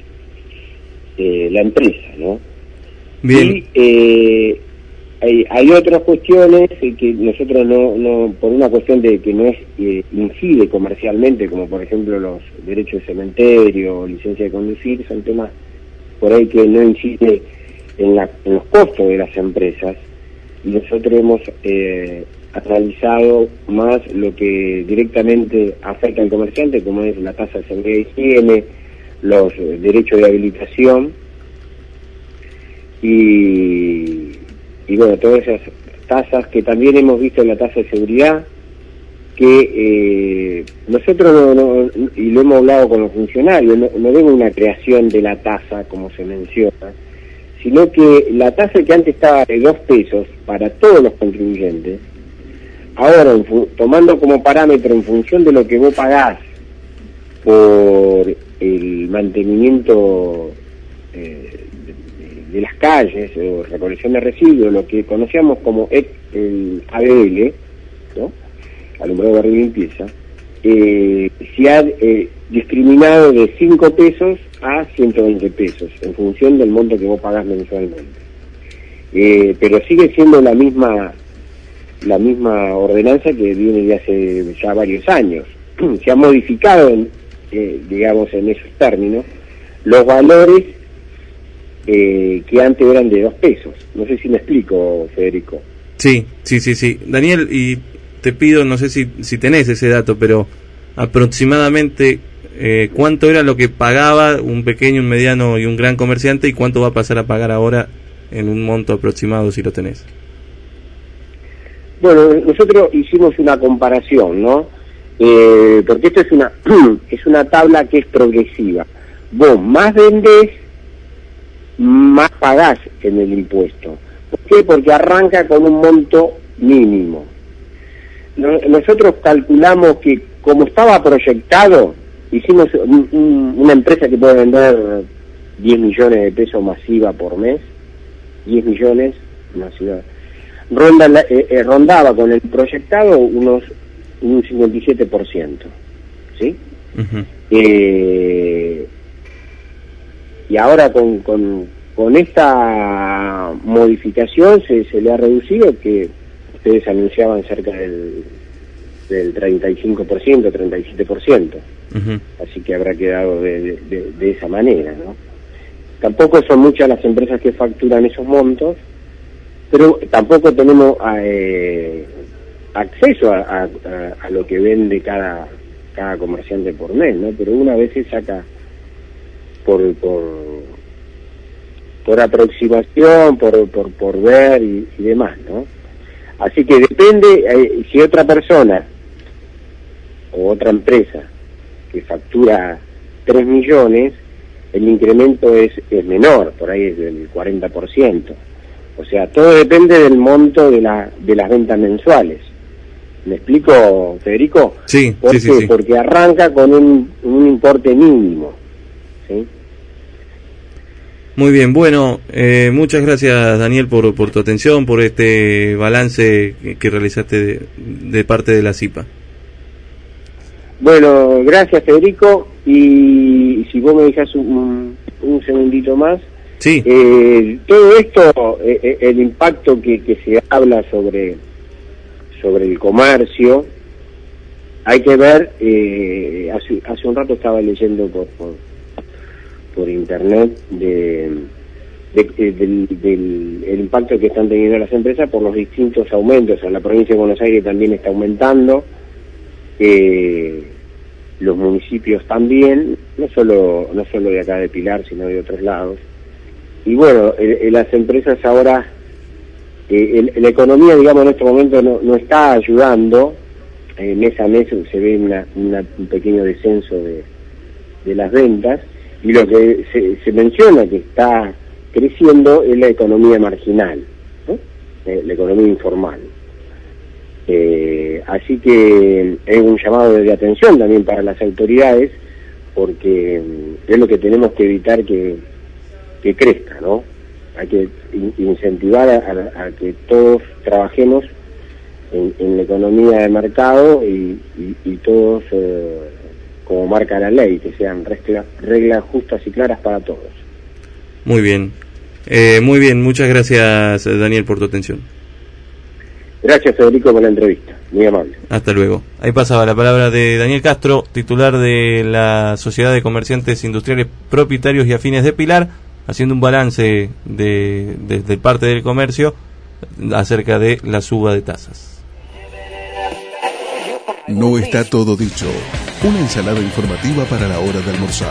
eh, la empresa, ¿no? Bien. Y, eh, Hay, hay otras cuestiones que nosotros no, no, por una cuestión de que no es eh, incide comercialmente, como por ejemplo los derechos de cementerio, licencia de conducir, son temas por ahí que no incide en, la, en los costos de las empresas, y nosotros hemos eh, analizado más lo que directamente afecta al comerciante, como es la tasa de seguridad y higiene, los eh, derechos de habilitación, y y bueno, todas esas tasas que también hemos visto en la tasa de seguridad, que eh, nosotros, no, no, y lo hemos hablado con los funcionarios, no, no vemos una creación de la tasa como se menciona, sino que la tasa que antes estaba de dos pesos para todos los contribuyentes, ahora tomando como parámetro en función de lo que vos pagás por el mantenimiento eh, de las calles, o recolección de residuos, lo que conocíamos como el A B L, ¿no? Alumbrado, barrio y limpieza, eh, se ha eh, discriminado de cinco pesos a ciento veinte pesos, en función del monto que vos pagás mensualmente. Eh, pero sigue siendo la misma la misma ordenanza que viene de hace ya varios años. Se ha modificado, en, eh, digamos, en esos términos, los valores eh, que antes eran de dos pesos. No sé si me explico, Federico. Sí, sí, sí, sí. Daniel, y te pido, no sé si, si tenés ese dato, pero aproximadamente eh, cuánto era lo que pagaba un pequeño, un mediano y un gran comerciante, y cuánto va a pasar a pagar ahora en un monto aproximado, si lo tenés. Bueno, nosotros hicimos una comparación, ¿no? Eh, porque esto es una es una tabla que es progresiva. Vos más vendés, más pagás en el impuesto. ¿Por qué? Porque arranca con un monto mínimo. Nosotros calculamos que, como estaba proyectado, hicimos un, un, una empresa que puede vender diez millones de pesos masiva por mes, diez millones masiva. Ronda, eh, eh, rondaba con el proyectado unos un cincuenta y siete por ciento, ¿sí? Uh-huh. Eh, y ahora con, con, con esta modificación se, se le ha reducido, que ustedes anunciaban cerca del, del treinta y cinco por ciento, treinta y siete por ciento, uh-huh. Así que habrá quedado de, de, de esa manera, ¿no? Tampoco son muchas las empresas que facturan esos montos, pero tampoco tenemos eh, acceso a, a, a lo que vende cada cada comerciante por mes, ¿no? Pero una vez se saca por por por aproximación, por por, por ver y, y demás, ¿no? Así que depende, eh, si otra persona o otra empresa que factura tres millones, el incremento es, es menor, por ahí es del cuarenta por ciento. O sea, todo depende del monto de la de las ventas mensuales. ¿Me explico, Federico? Sí, ¿Por sí, qué? sí, sí. Porque arranca con un, un importe mínimo, ¿sí? Muy bien, bueno, eh, muchas gracias, Daniel, por, por tu atención, por este balance que, que realizaste de, de parte de la C I P A. Bueno, gracias, Federico, y si vos me dejas un, un segundito más. Sí. Eh, todo esto, eh, el impacto que, que se habla sobre sobre el comercio, hay que ver, eh, hace, hace un rato estaba leyendo por por, por internet de, de, de del, del el impacto que están teniendo las empresas por los distintos aumentos. En la provincia de Buenos Aires también está aumentando, eh, los municipios también, no solo no solo de acá de Pilar, sino de otros lados. Y bueno, eh, eh, las empresas ahora, eh, el, la economía, digamos, en este momento no, no está ayudando, eh, mes a mes se ve una, una, un pequeño descenso de, de las ventas, y lo que se, se menciona que está creciendo es la economía marginal, ¿no? eh, la economía informal. Eh, así que es un llamado de atención también para las autoridades, porque es lo que tenemos que evitar que que crezca, ¿no? Hay que in- incentivar a, a, a que todos trabajemos en, en la economía de mercado y, y, y todos, eh, como marca la ley, que sean reglas, reglas justas y claras para todos. Muy bien, eh, muy bien, muchas gracias, Daniel, por tu atención. Gracias, Federico, por la entrevista, muy amable. Hasta luego. Ahí pasaba la palabra de Daniel Castro, titular de la Sociedad de Comerciantes Industriales Propietarios y Afines de Pilar, haciendo un balance de, de, de parte del comercio acerca de la suba de tasas. No está todo dicho. Una ensalada informativa para la hora de almorzar.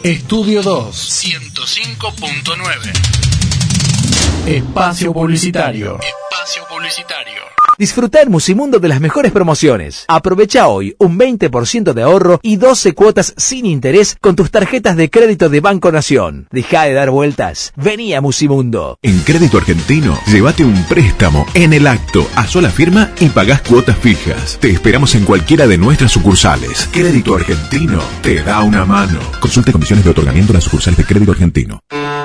Estudio dos. ciento cinco punto nueve. Espacio publicitario. Espacio publicitario. Disfruta en Musimundo de las mejores promociones. Aprovecha hoy un veinte por ciento de ahorro y doce cuotas sin interés con tus tarjetas de crédito de Banco Nación. Deja de dar vueltas. Vení a Musimundo. En Crédito Argentino, llévate un préstamo en el acto, a sola firma y pagás cuotas fijas. Te esperamos en cualquiera de nuestras sucursales. Crédito Argentino te da una mano. Consulte condiciones de otorgamiento en las sucursales de Crédito Argentino.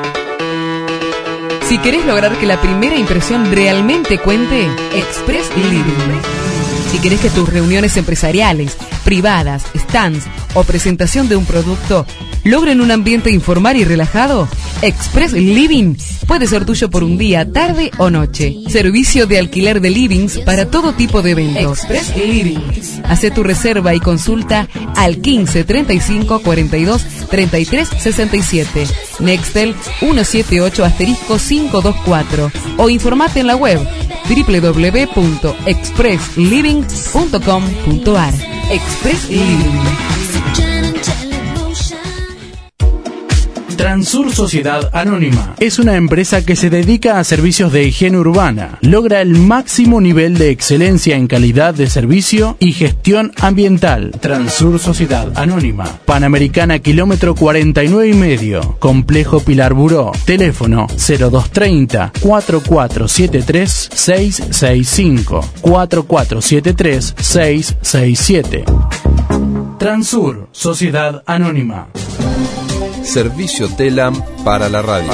Si querés lograr que la primera impresión realmente cuente, Express Living. Si querés que tus reuniones empresariales, privadas, stands o presentación de un producto logren un ambiente informal y relajado, Express Living puede ser tuyo por un día, tarde o noche. Servicio de alquiler de livings para todo tipo de eventos. Express Living. Hacé tu reserva y consulta al quince treinta y cinco cuarenta y dos treinta y tres sesenta y siete. Nextel ciento setenta y ocho asterisco quinientos veinticuatro o informate en la web doble u doble u doble u punto express living punto com punto a r. Express Living. Transur Sociedad Anónima es una empresa que se dedica a servicios de higiene urbana. Logra el máximo nivel de excelencia en calidad de servicio y gestión ambiental. Transur Sociedad Anónima. Panamericana kilómetro cuarenta y nueve y medio. Complejo Pilar Buró. Teléfono cero dos treinta cuarenta y cuatro setenta y tres seiscientos sesenta y cinco cuarenta y cuatro setenta y tres seiscientos sesenta y siete. Transur Sociedad Anónima. Servicio Telam para la radio.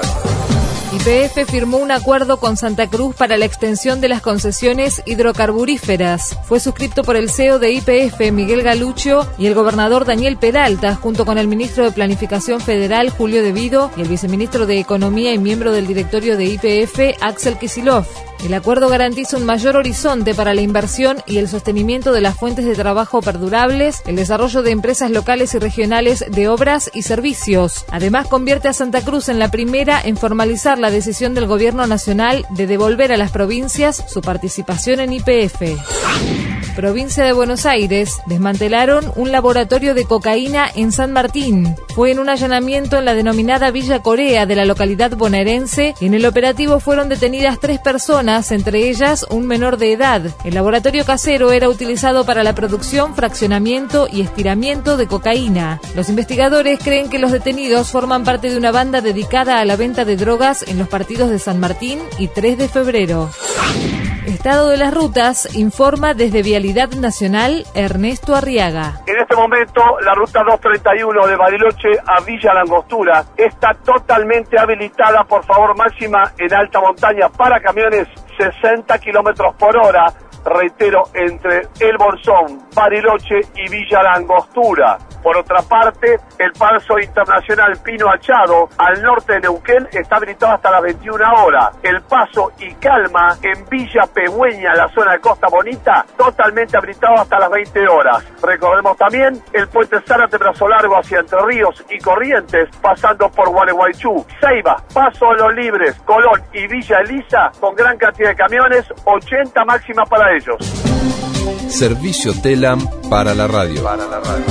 Y P F firmó un acuerdo con Santa Cruz para la extensión de las concesiones hidrocarburíferas. Fue suscrito por el C E O de Y P F, Miguel Galuccio, y el gobernador Daniel Peralta, junto con el ministro de Planificación Federal, Julio De Vido, y el viceministro de Economía y miembro del directorio de Y P F, Axel Kicillof. El acuerdo garantiza un mayor horizonte para la inversión y el sostenimiento de las fuentes de trabajo perdurables, el desarrollo de empresas locales y regionales de obras y servicios. Además, convierte a Santa Cruz en la primera en formalizar la decisión del gobierno nacional de devolver a las provincias su participación en Y P F. Provincia de Buenos Aires, desmantelaron un laboratorio de cocaína en San Martín. Fue en un allanamiento en la denominada Villa Corea de la localidad bonaerense y en el operativo fueron detenidas tres personas, entre ellas un menor de edad. El laboratorio casero era utilizado para la producción, fraccionamiento y estiramiento de cocaína. Los investigadores creen que los detenidos forman parte de una banda dedicada a la venta de drogas en los partidos de San Martín y tres de febrero. Estado de las rutas, informa desde Vialidad Nacional Ernesto Arriaga. En este momento la ruta doscientos treinta y uno de Bariloche a Villa Langostura está totalmente habilitada, por favor, máxima en alta montaña para camiones sesenta kilómetros por hora. Reitero, entre El Bolsón, Bariloche y Villa Langostura. Por otra parte, el paso internacional Pino Achado, al norte de Neuquén, está habilitado hasta las veintiuna horas. El paso y Calma, en Villa Pegüeña, la zona de Costa Bonita, totalmente habilitado hasta las veinte horas. Recordemos también el puente Zárate Brazo Largo hacia Entre Ríos y Corrientes, pasando por Gualeguaychú, Ceiba, Paso de los Libres, Colón y Villa Elisa, con gran cantidad de camiones, ochenta máxima para ellos. Servicio Telam para la radio. Para la radio.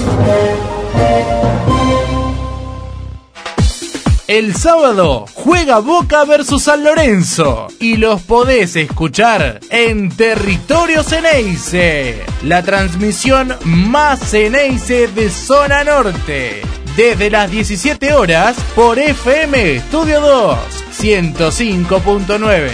El sábado juega Boca versus San Lorenzo y los podés escuchar en Territorio Ceneice, la transmisión más Ceneice de Zona Norte, desde las diecisiete horas por F M Estudio dos, ciento cinco punto nueve.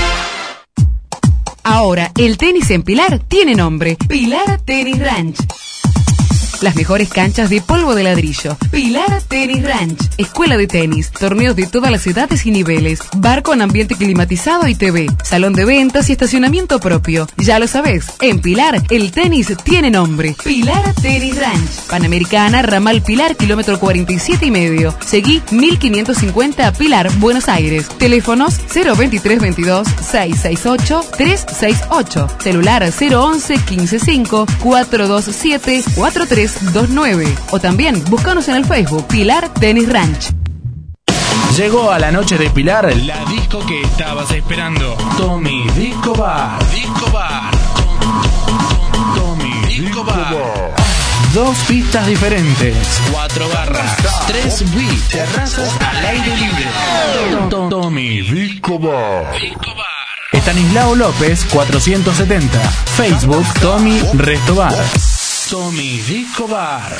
Ahora, el tenis en Pilar tiene nombre: Pilar Tenis Ranch. Las mejores canchas de polvo de ladrillo. Pilar Tenis Ranch. Escuela de tenis, torneos de todas las edades y niveles, bar con ambiente climatizado y T V, salón de ventas y estacionamiento propio. Ya lo sabés, en Pilar el tenis tiene nombre: Pilar Tenis Ranch. Panamericana, Ramal Pilar, kilómetro cuarenta y siete y medio. Seguí mil quinientos cincuenta Pilar, Buenos Aires. Teléfonos cero veintitrés veintidós seiscientos sesenta y ocho trescientos sesenta y ocho. Celular cero once quince cinco cuatrocientos veintisiete cuarenta y tres veintinueve. O también búscanos en el Facebook Pilar Tenis Ranch. Llegó a la noche de Pilar la disco que estabas esperando. Tommy Disco Bar. Disco Bar. Tommy Disco Bar. Dos pistas diferentes, cuatro barras, tres beats, terrazas al aire libre. Tommy Disco Bar. Estanislao López cuatrocientos setenta. Facebook Tommy Resto Bar. Tommy Disco Bar.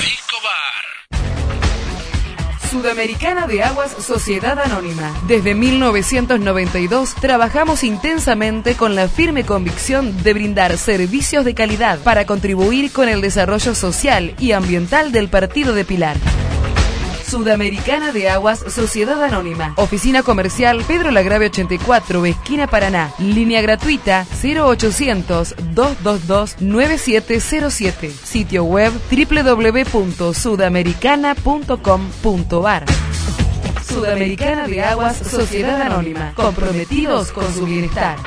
Sudamericana de Aguas Sociedad Anónima. Desde mil novecientos noventa y dos trabajamos intensamente con la firme convicción de brindar servicios de calidad para contribuir con el desarrollo social y ambiental del partido de Pilar. Sudamericana de Aguas Sociedad Anónima. Oficina Comercial Pedro Lagrave ochenta y cuatro, esquina Paraná. Línea gratuita cero ochocientos, dos dos dos, nueve siete cero siete. Sitio web doble u doble u doble u punto sudamericana punto com punto a r. Sudamericana de Aguas Sociedad Anónima. Comprometidos con su bienestar.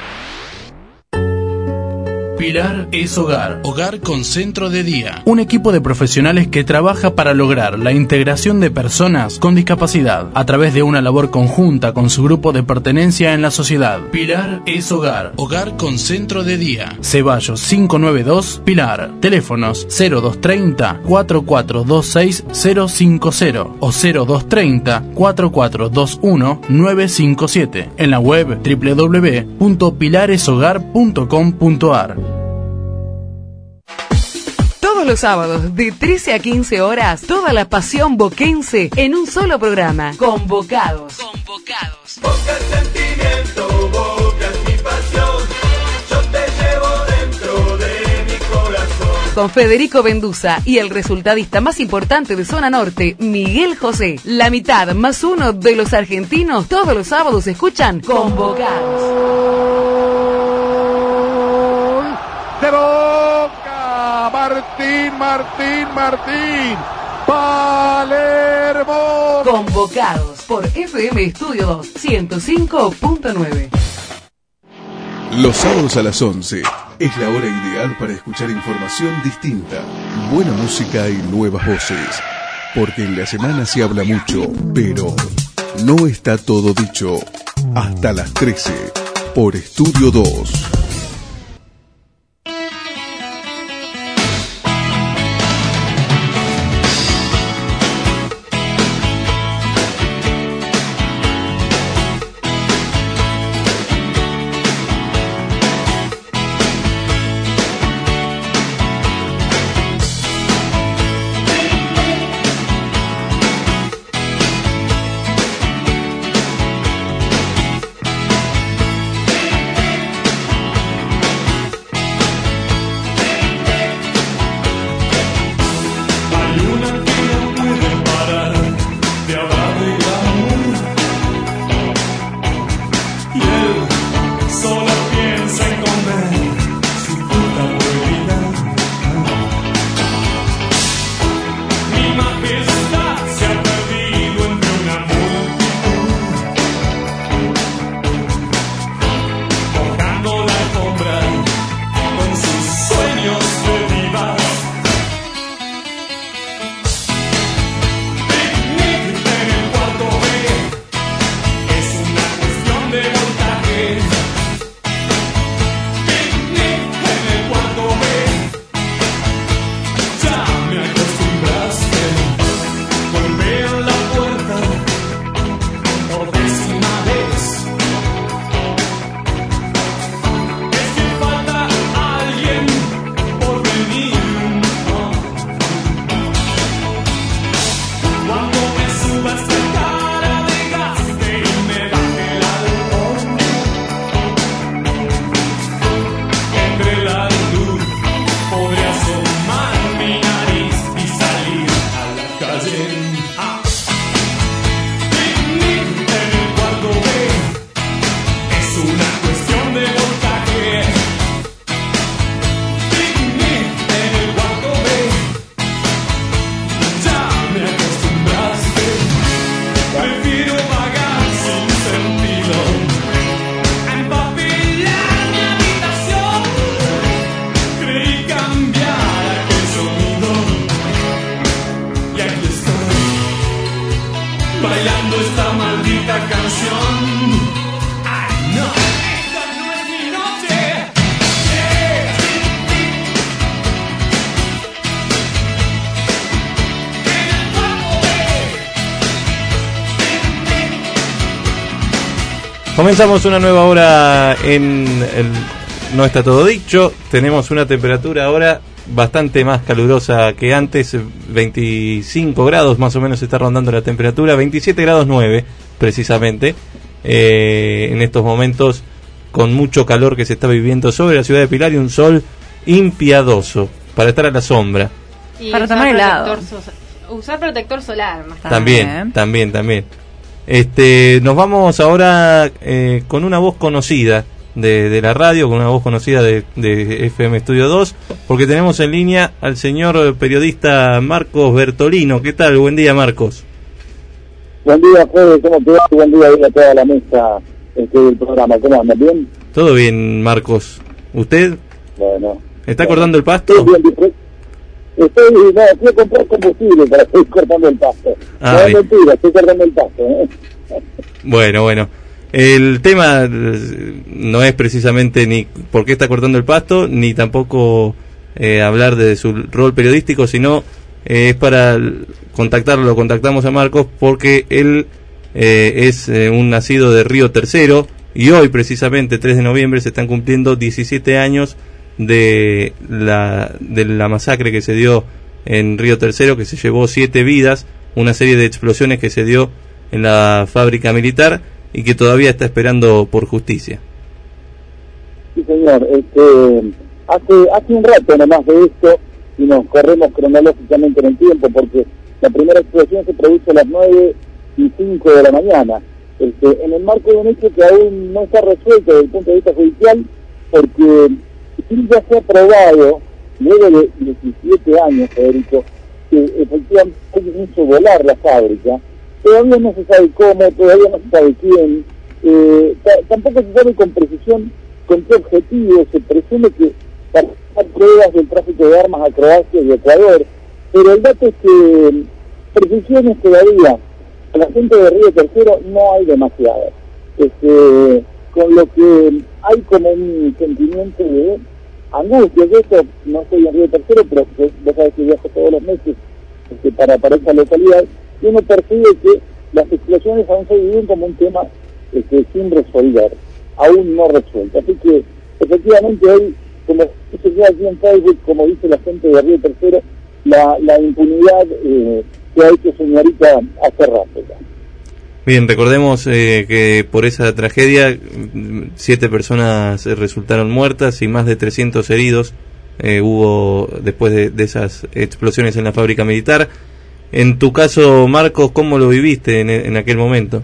Pilar es Hogar, hogar con centro de día. Un equipo de profesionales que trabaja para lograr la integración de personas con discapacidad a través de una labor conjunta con su grupo de pertenencia en la sociedad. Pilar es Hogar, hogar con centro de día. Ceballos quinientos noventa y dos, Pilar. Teléfonos cero dos treinta, cuatro cuatro dos seis cero cinco cero o cero dos treinta, cuatro cuatro dos uno, nueve cinco siete. En la web doble u doble u doble u punto pilareshogar punto com punto a r. Todos los sábados de trece a quince horas, toda la pasión boquense en un solo programa. Convocados. Convocados. Boca el sentimiento, Boca es mi pasión. Yo te llevo dentro de mi corazón. Con Federico Benduza y el resultadista más importante de Zona Norte, Miguel José. La mitad más uno de los argentinos todos los sábados escuchan Convocados. De Boca, Martín, Martín, Martín, Palermo. Convocados por F M Estudio dos, ciento cinco punto nueve. Los sábados a las once es la hora ideal para escuchar información distinta, buena música y nuevas voces. Porque en la semana se habla mucho, pero no está todo dicho. Hasta las trece por Estudio dos. Comenzamos una nueva hora en el No Está Todo Dicho. Tenemos una temperatura ahora bastante más calurosa que antes, veinticinco grados más o menos está rondando la temperatura, veintisiete grados nueve precisamente, eh, en estos momentos con mucho calor que se está viviendo sobre la ciudad de Pilar y un sol impiadoso para estar a la sombra. Y Para usar tomar helado. protector so- usar protector solar más tarde. También, también, también. Este, nos vamos ahora eh, con una voz conocida de, de la radio, con una voz conocida de, de F M Estudio dos, porque tenemos en línea al señor periodista Marcos Bertolino. ¿Qué tal? Buen día, Marcos. Buen día, Fede, ¿cómo te va? Buen día a toda la mesa este, del programa. ¿Cómo andas? ¿Bien? Todo bien, Marcos. ¿Usted? Bueno. ¿Está bueno. cortando el pasto? Bien, bien, estoy, no, fui a comprar combustible para estoy cortando el pasto. Ah, no es bien. mentira, estoy cortando el pasto. ¿eh? Bueno, bueno. El tema eh, no es precisamente ni por qué está cortando el pasto, ni tampoco eh, hablar de su rol periodístico, sino eh, es para contactarlo, lo contactamos a Marcos porque él eh, es eh, un nacido de Río Tercero y hoy precisamente, tres de noviembre, se están cumpliendo diecisiete años de la, de la masacre que se dio en Río Tercero, que se llevó siete vidas, una serie de explosiones que se dio en la fábrica militar y que todavía está esperando por justicia. Sí, señor. Este, hace, hace un rato nomás de esto, y nos corremos cronológicamente en el tiempo, porque la primera explosión se produjo a las nueve y cinco de la mañana, este, en el marco de un hecho que aún no está resuelto desde el punto de vista judicial, porque sí ya se ha probado, luego de diecisiete años, Federico, que efectivamente se hizo volar la fábrica. Todavía no se sabe cómo, todavía no se sabe quién, eh, t- tampoco se sabe con precisión con qué objetivo. Se presume que para hacer pruebas del tráfico de armas a Croacia y Ecuador, pero el dato es que precisiones todavía a la gente de Río Tercero no hay demasiadas, este, con lo que hay como un sentimiento de angustia. Yo esto no estoy en Río Tercero, pero vos sabés que viajo todos los meses este, para, para esa localidad, y uno percibe que las explosiones aún se viven como un tema este, sin resolver, aún no resuelto. Así que, efectivamente, hoy, como dice ya aquí en Facebook, como dice la gente de Río Tercero, la, la impunidad eh, que ha hecho señorita hace rato ya. Bien, recordemos eh, que por esa tragedia mm, siete personas resultaron muertas y más de trescientos heridos eh, hubo después de, de esas explosiones en la fábrica militar. En tu caso, Marcos, ¿cómo lo viviste en, en aquel momento?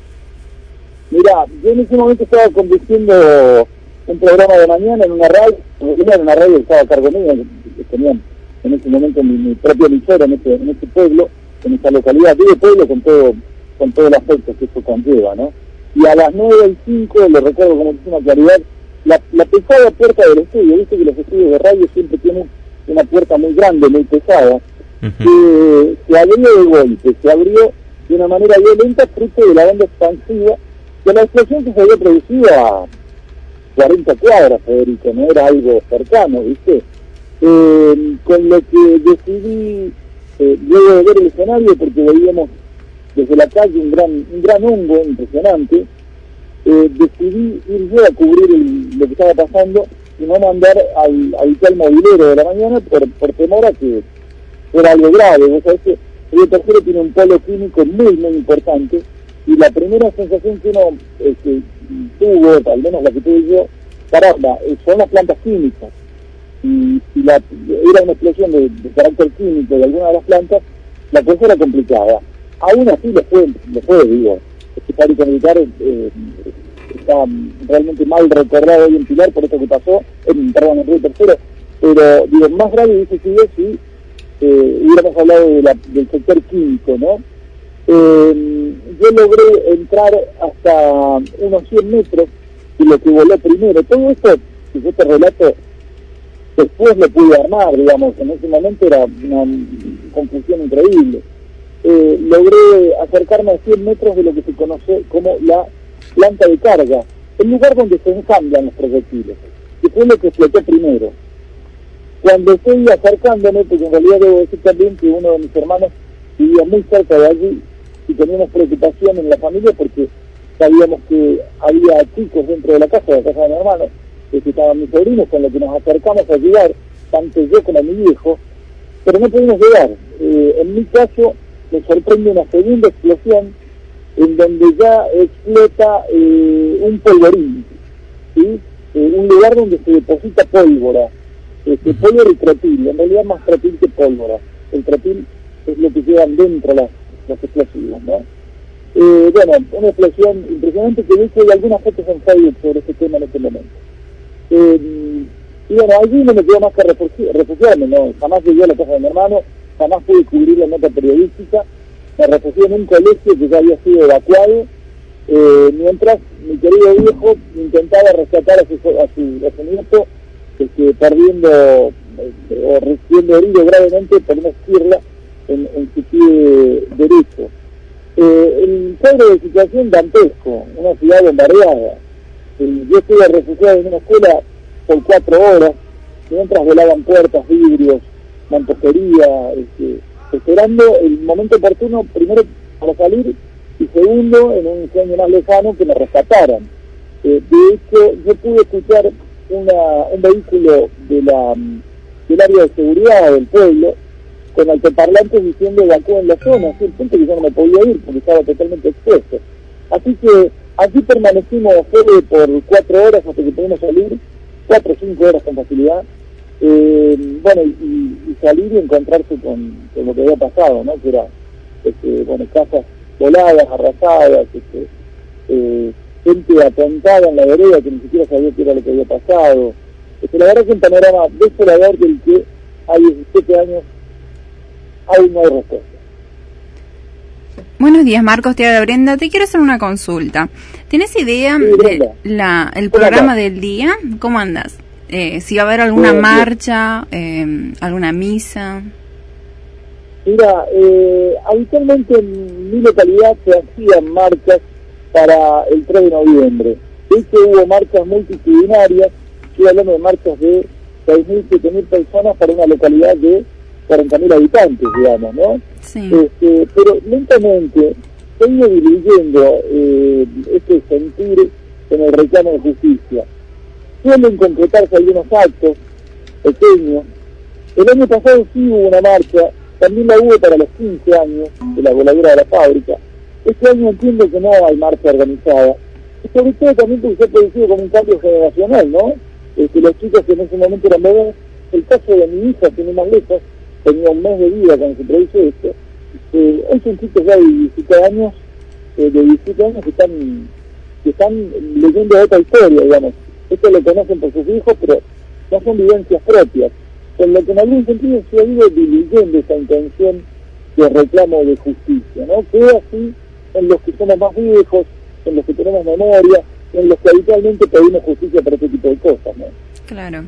Mira, yo en ese momento estaba conduciendo un programa de mañana en una radio, en una radio que estaba a cargo mío, que tenían en ese momento mi, mi propia emisora en este, en este pueblo, en esta localidad, digo pueblo con todo, con todo el aspecto que esto conlleva, ¿no? Y a las nueve y cinco, lo recuerdo como una claridad, la, la pesada puerta del estudio, viste que los estudios de radio siempre tienen una puerta muy grande, muy pesada, que se abrió de golpe, se abrió de una manera violenta fruto de la onda expansiva de la explosión que se había producido a cuarenta cuadras, Federico, no era algo cercano, ¿viste? Eh, con lo que decidí, eh, luego de ver el escenario, porque veíamos desde la calle un gran un gran hongo impresionante, eh, decidí ir yo a cubrir el, lo que estaba pasando y no mandar al habitual movilero de la mañana por, por temor a que era algo grave. Vos sabés que Río Tercero tiene un polo químico muy, muy importante, y la primera sensación que uno este, tuvo, al menos la que tuve yo, caramba, son las plantas químicas. Y si la, era una explosión de, de carácter químico de alguna de las plantas, la cosa era complicada. Aún así, después, después digo, este fábrica militar eh, está realmente mal recordado hoy en Pilar por esto que pasó, en, perdón, en Río Tercero, pero digo, más grave dice que yo sí, Eh, hubiéramos hablado de la, del sector químico, ¿no? Eh, yo logré entrar hasta unos cien metros y lo que voló primero. Todo esto, si yo te relato, después lo pude armar, digamos, en ese momento era una confusión increíble. Eh, logré acercarme a cien metros de lo que se conoce como la planta de carga, el lugar donde se ensamblan los proyectiles, que fue lo que explotó primero. Cuando estoy acercándome, porque en realidad debo decir también que uno de mis hermanos vivía muy cerca de allí y teníamos preocupación en la familia porque sabíamos que había chicos dentro de la casa, de la casa de mi hermano, que estaban mis sobrinos, con los que nos acercamos a ayudar, tanto yo como mi viejo, pero no pudimos llegar. Eh, en mi caso, me sorprende una segunda explosión en donde ya explota eh, un polvorín, ¿sí? Eh, un lugar donde se deposita pólvora, este, pólvora y trotil, en realidad más trotil que pólvora. El trotil es lo que llevan dentro las, los explosivos, ¿no? Eh, bueno, una explosión impresionante que de hecho hay algunas fotos en Facebook sobre este tema en este momento. Eh, y bueno, allí no me quedó más que refugi- refugiarme, ¿no? Jamás llegué a la casa de mi hermano, jamás pude cubrir la nota periodística, me refugié en un colegio que ya había sido evacuado, eh, mientras mi querido viejo intentaba rescatar a su, a su, a su nieto, este, perdiendo eh, o siendo herido gravemente por una esquirla en, en su pie derecho. Eh, el cuadro de situación dantesco, una ciudad bombardeada. Eh, yo estuve refugiado en una escuela por cuatro horas, mientras volaban puertas, vidrios, mampostería, este, esperando el momento oportuno, primero para salir, y segundo, en un sueño más lejano, que me rescataran. Eh, de hecho, yo pude escuchar una, un vehículo de la, del área de seguridad del pueblo, con altoparlantes diciendo evacúen en la zona, así el punto que yo no me podía ir porque estaba totalmente expuesto. Así que allí permanecimos Fede, por cuatro horas hasta que pudimos salir, cuatro o cinco horas con facilidad, eh, bueno, y, y salir y encontrarse con, con lo que había pasado, ¿no? Que era, este, bueno, casas voladas, arrasadas, este, eh, gente atontada en la vereda que ni siquiera sabía qué era lo que había pasado. Este, la verdad es que un panorama desolador del que a diecisiete años aún no hay respuesta. Buenos días, Marcos, te habla Brenda. Te quiero hacer una consulta. ¿Tenés idea Sí, de la, el programa del día? ¿Cómo andas? Eh, si va a haber alguna Bien, marcha, eh, alguna misa. Mira, eh, habitualmente en mi localidad se hacían marchas para el tres de noviembre. De hecho hubo marchas multitudinarias, estoy hablando de marchas de seis mil, siete mil personas para una localidad de cuarenta mil habitantes, digamos, ¿no? Sí. Este, pero lentamente se ha ido diluyendo eh, este sentir en el reclamo de justicia. Suelen concretarse algunos actos pequeños. El año pasado sí hubo una marcha, también la hubo para los quince años de la voladura de la fábrica. Este año entiendo que no hay marcha organizada. Y sobre todo también porque se ha producido como un cambio generacional, ¿no? Este, los chicos que en ese momento eran bebés, el caso de mi hija, tiene más lejos, tenía un mes de vida cuando se produce esto. Eh, hoy son chicos ya de diecisiete años, eh, de diecisiete años que están, que están leyendo otra historia, digamos. Esto lo conocen por sus hijos, pero no son vivencias propias. Con lo que en algún sentido se ha ido diluyendo esa intención de reclamo de justicia, ¿no? Queda así en los que somos más viejos, en los que tenemos memoria, en los que habitualmente pedimos justicia para este tipo de cosas, ¿no? Claro.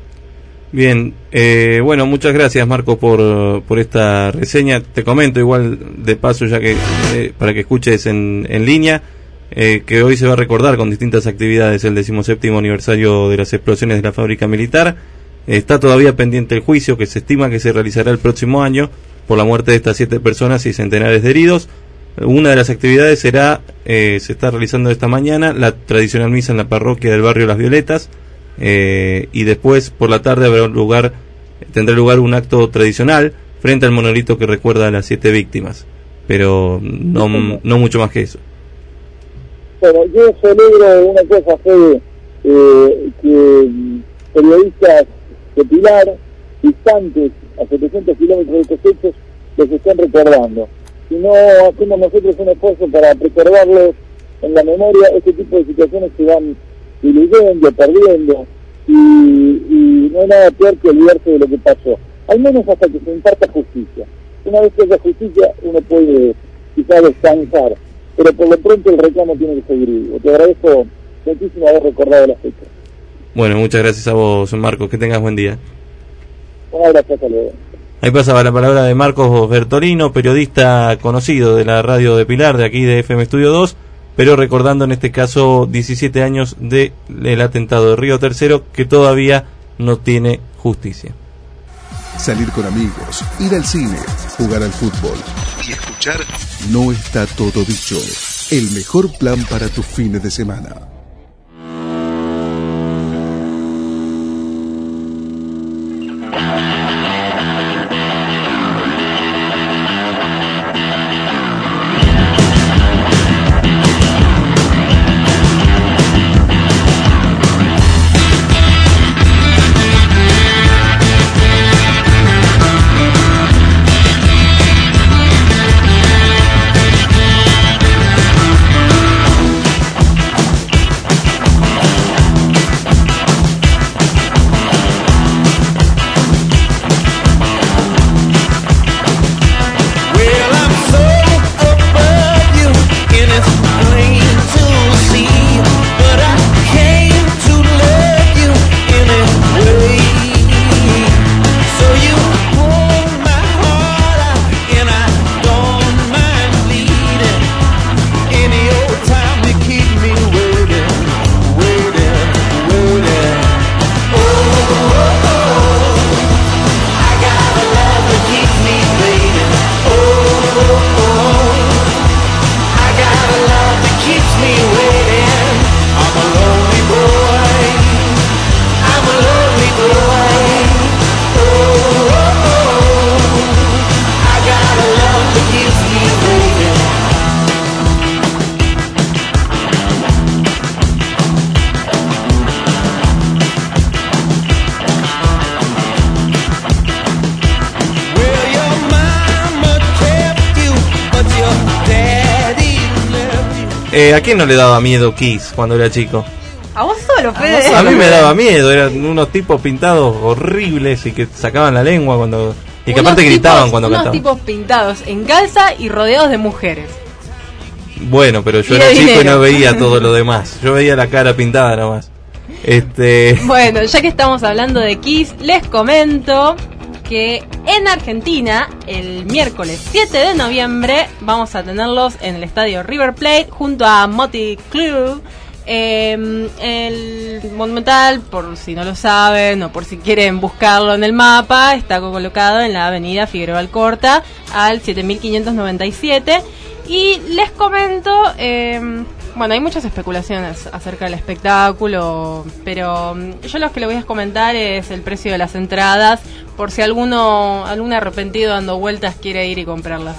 Bien, eh, bueno, muchas gracias Marco por, por esta reseña. Te comento igual de paso, ya que eh, para que escuches en, en línea, eh, que hoy se va a recordar con distintas actividades el decimoséptimo aniversario de las explosiones de la fábrica militar. Eh, está todavía pendiente el juicio que se estima que se realizará el próximo año por la muerte de estas siete personas y centenares de heridos. Una de las actividades será, eh, se está realizando esta mañana, la tradicional misa en la parroquia del barrio Las Violetas. Eh, y después por la tarde habrá un lugar, tendrá lugar un acto tradicional frente al monolito que recuerda a las siete víctimas, pero no, no mucho más que eso. Bueno, yo celebro una cosa, Fede, eh, que periodistas de Pilar, distantes a setecientos kilómetros de estos hechos, los están recordando. Si no hacemos nosotros un esfuerzo para preservarlos en la memoria, este tipo de situaciones se van diluyendo, perdiendo, y, y no hay nada peor que olvidarse de lo que pasó, al menos hasta que se imparta justicia. Una vez que haya justicia, uno puede quizás descansar, pero por lo pronto el reclamo tiene que seguir vivo. Te agradezco muchísimo haber recordado la fecha. Bueno, muchas gracias a vos, Marcos, que tengas buen día. Un abrazo, hasta luego. Ahí pasaba la palabra de Marcos Bertolino, periodista conocido de la radio de Pilar, de aquí de F M Estudio dos, pero recordando en este caso diecisiete años del atentado de Río Tercero, que todavía no tiene justicia. Salir con amigos, ir al cine, jugar al fútbol y escuchar No está todo dicho. el mejor plan para tus fines de semana. Eh, ¿A quién no le daba miedo Kiss cuando era chico? A vos solo, Fede. A mí me daba miedo, eran unos tipos pintados horribles y que sacaban la lengua cuando... Y que Unos aparte gritaban tipos- cuando unos cantaban. tipos pintados en calza y rodeados de mujeres. Bueno, pero yo Y era de chico y dinero. no veía todo lo demás. Yo veía la cara pintada nomás. Este... Bueno, ya que estamos hablando de Kiss, les comento que en Argentina, el miércoles siete de noviembre, vamos a tenerlos en el estadio River Plate junto a Motley Crue. Eh, el Monumental, por si no lo saben o por si quieren buscarlo en el mapa, está colocado en la avenida Figueroa Alcorta al siete mil quinientos noventa y siete. Y les comento, eh, bueno, hay muchas especulaciones acerca del espectáculo, pero mm, yo lo que les voy a comentar es el precio de las entradas, por si alguno, algún arrepentido dando vueltas quiere ir y comprarlas.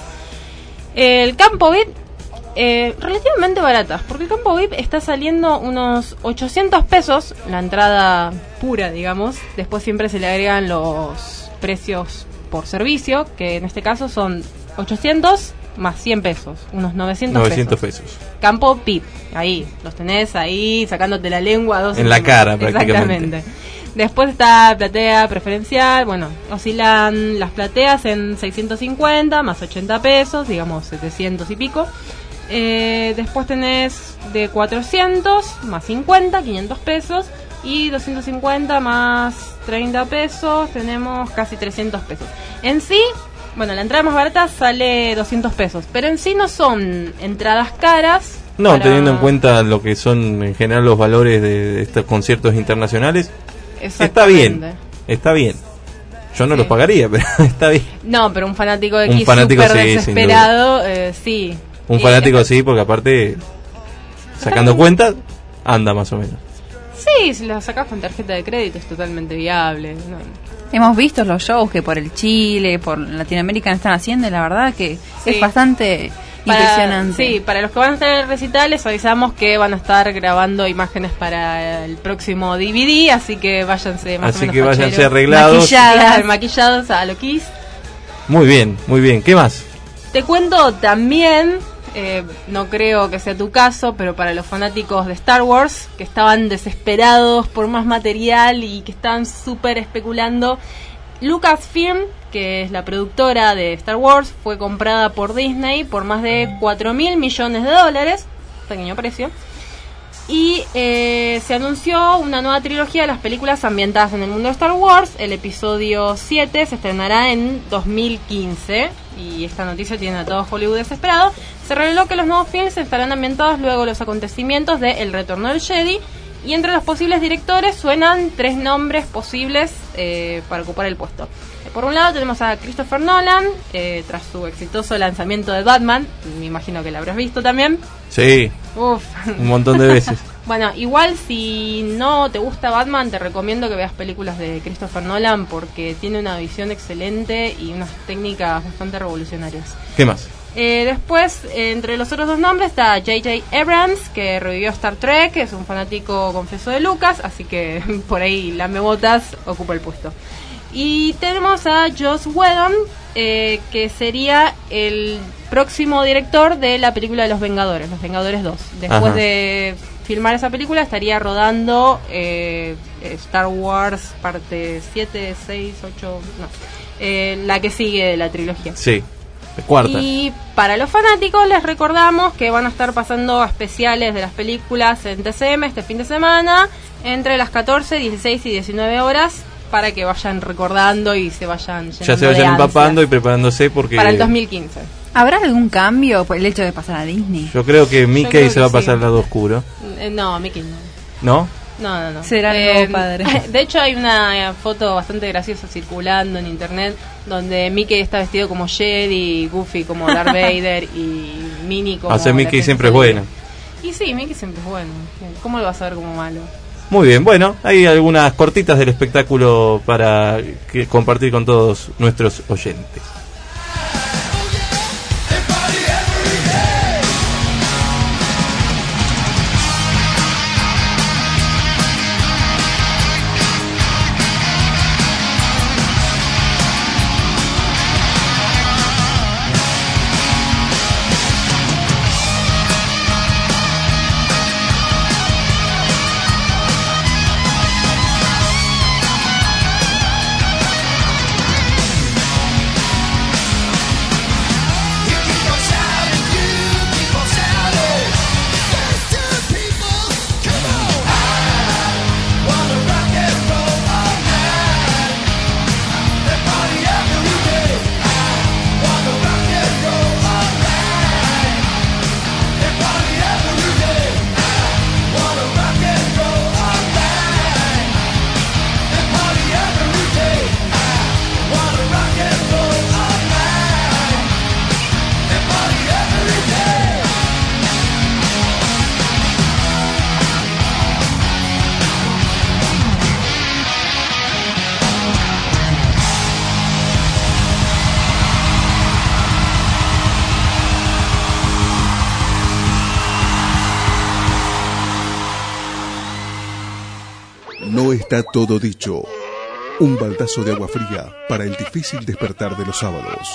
El campo V I P, eh, relativamente baratas, porque el campo V I P está saliendo unos ochocientos pesos, la entrada pura, digamos. Después siempre se le agregan los precios por servicio, que en este caso son ochocientos más cien pesos, unos novecientos, novecientos pesos. pesos. Campo P I P, ahí, los tenés ahí sacándote la lengua. Dos En la cara, prácticamente. Exactamente. Después está platea preferencial, bueno, oscilan las plateas en seiscientos cincuenta más ochenta pesos, digamos setecientos y pico. Eh, después tenés de cuatrocientos más cincuenta, quinientos pesos. Y doscientos cincuenta más treinta pesos, tenemos casi trescientos pesos. En sí, bueno, la entrada más barata sale doscientos pesos, pero en sí no son entradas caras. No, para- teniendo en cuenta lo que son en general los valores de, de estos conciertos internacionales, está bien, está bien. Yo no Sí. los pagaría, pero está bien. No, pero un fanático de Un Kiss fanático súper sí, sin desesperado, eh, sí. Un Y fanático es- sí, porque aparte, sacando cuenta, anda más o menos. Sí, si lo sacas con tarjeta de crédito es totalmente viable. ¿no? Hemos visto los shows que por el Chile, por Latinoamérica están haciendo y la verdad que Sí. es bastante Para- impresionante. Sí, para los que van a estar en el recital les avisamos que van a estar grabando imágenes para el próximo D V D, así que váyanse más o Así menos que váyanse facheros. arreglados. Maquilladas, maquillados a lo Kiss. Muy bien, muy bien. ¿Qué más? Te cuento también, eh, no creo que sea tu caso, pero para los fanáticos de Star Wars, que estaban desesperados por más material y que estaban súper especulando, Lucasfilm, que es la productora de Star Wars, fue comprada por Disney por más de cuatro mil millones de dólares, pequeño precio, y eh, se anunció una nueva trilogía de las películas ambientadas en el mundo de Star Wars. El episodio siete se estrenará en dos mil quince y esta noticia tiene a todo Hollywood desesperado. Se reveló que los nuevos films estarán ambientados luego de los acontecimientos de El Retorno del Jedi, y entre los posibles directores suenan tres nombres posibles eh, para ocupar el puesto. por un lado tenemos a Christopher Nolan, eh, tras su exitoso lanzamiento de Batman, me imagino que lo habrás visto también. Sí, Uf. un montón de veces. Bueno, igual si no te gusta Batman, te recomiendo que veas películas de Christopher Nolan porque tiene una visión excelente y unas técnicas bastante revolucionarias. ¿Qué más? Eh, después, eh, entre los otros dos nombres está J J Abrams, que revivió Star Trek, es un fanático confeso de Lucas, así que por ahí lamebotas ocupa el puesto. Y tenemos a Joss Whedon, eh, que sería el próximo director de la película de Los Vengadores, Los Vengadores dos. Después Ajá. de filmar esa película estaría rodando eh, Star Wars parte siete, seis, ocho, no, eh, la que sigue de la trilogía. Sí. Cuarta. Y para los fanáticos les recordamos que van a estar pasando especiales de las películas en T C M este fin de semana entre las catorce, dieciséis y diecinueve horas para que vayan recordando y se vayan llenando Ya se vayan de empapando ansias y preparándose porque... para el dos mil quince. ¿Habrá algún cambio por el hecho de pasar a Disney? Yo creo que Mickey creo se que va a sí. pasar al lado oscuro. Eh, no, Mickey no. ¿No? No, no, no. Será el nuevo padre. De hecho, hay una eh, foto bastante graciosa circulando en internet donde Mickey está vestido como Jedi, Goofy como Darth Vader y Minnie como... Hacer la Mickey princesa siempre es Leia. bueno. Y sí, Mickey siempre es bueno. ¿Cómo lo vas a ver como malo? Muy bien, bueno, hay algunas cortitas del espectáculo para que compartir con todos nuestros oyentes. No está todo dicho. Un baldazo de agua fría para el difícil despertar de los sábados.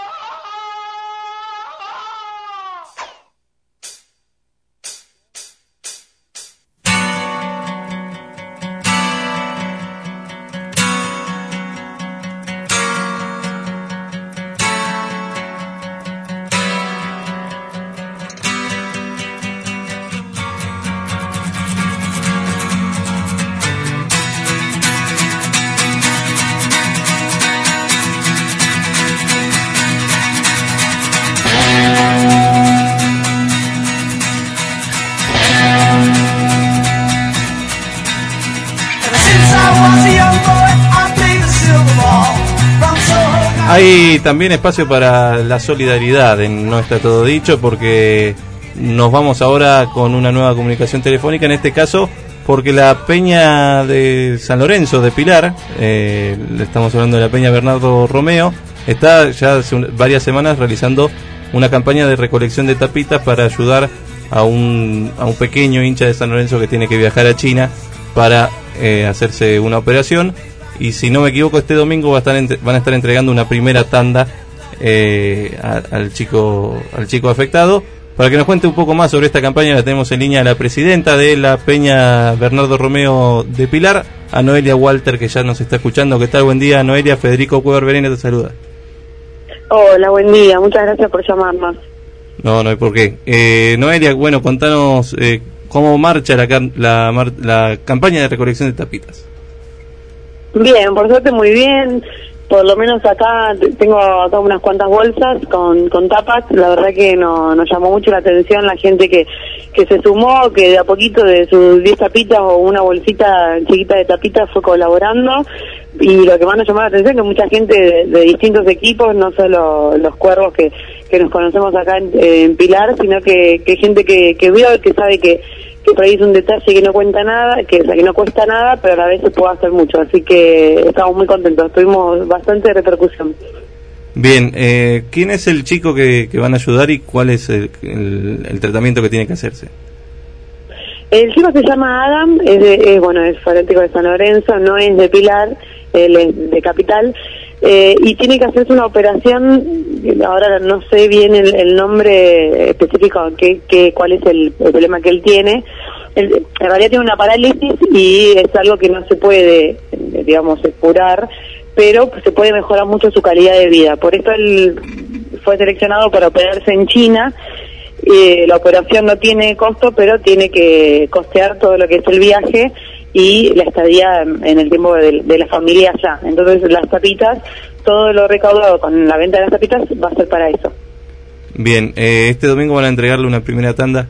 Hay también espacio para la solidaridad en No Está Todo Dicho, porque nos vamos ahora con una nueva comunicación telefónica, en este caso porque la Peña de San Lorenzo de Pilar, eh, le estamos hablando de la Peña Bernardo Romeo, está ya hace un, varias semanas realizando una campaña de recolección de tapitas para ayudar a un, a un pequeño hincha de San Lorenzo que tiene que viajar a China para eh, hacerse una operación. Y si no me equivoco, este domingo va a estar entre, van a estar entregando una primera tanda eh, a, al chico al chico afectado. Para que nos cuente un poco más sobre esta campaña, la tenemos en línea a la presidenta de la Peña Bernardo Romeo de Pilar, a Noelia Walter, que ya nos está escuchando. ¿Qué tal? Buen día, Noelia. Federico Cuevar Verena te saluda. Hola, buen día. Muchas gracias por llamarnos. No, no hay por qué. Eh, Noelia, bueno, contanos eh, cómo marcha la, la, la campaña de recolección de tapitas. Bien, por suerte muy bien. Por lo menos acá tengo acá unas cuantas bolsas con, con tapas. La verdad que no, nos llamó mucho la atención la gente que, que se sumó, que de a poquito de sus diez tapitas o una bolsita chiquita de tapitas fue colaborando. y lo que más nos llamó la atención es que mucha gente de, de distintos equipos, no solo los cuervos que, que nos conocemos acá en, en Pilar, sino que, que gente que, que vio, que sabe que, que por ahí es un detalle que no cuenta nada, que, o sea, que no cuesta nada, pero a la vez se puede hacer mucho, así que estamos muy contentos, tuvimos bastante repercusión. Bien, eh, ¿quién es el chico que, que van a ayudar y cuál es el, el, el tratamiento que tiene que hacerse? El chico se llama Adam, es, de, es bueno, es fanático de San Lorenzo, no es de Pilar, él es de Capital, eh, y tiene que hacerse una operación, ahora no sé bien el, el nombre específico, que, que, cuál es el, el problema que él tiene. Él, en realidad tiene una parálisis y es algo que no se puede, digamos, curar, pero se puede mejorar mucho su calidad de vida. Por eso él fue seleccionado para operarse en China. Eh, la operación no tiene costo, pero tiene que costear todo lo que es el viaje y la estadía en el tiempo de, de la familia allá. Entonces las tapitas, todo lo recaudado con la venta de las tapitas va a ser para eso. Bien, eh, ¿este domingo van a entregarle una primera tanda?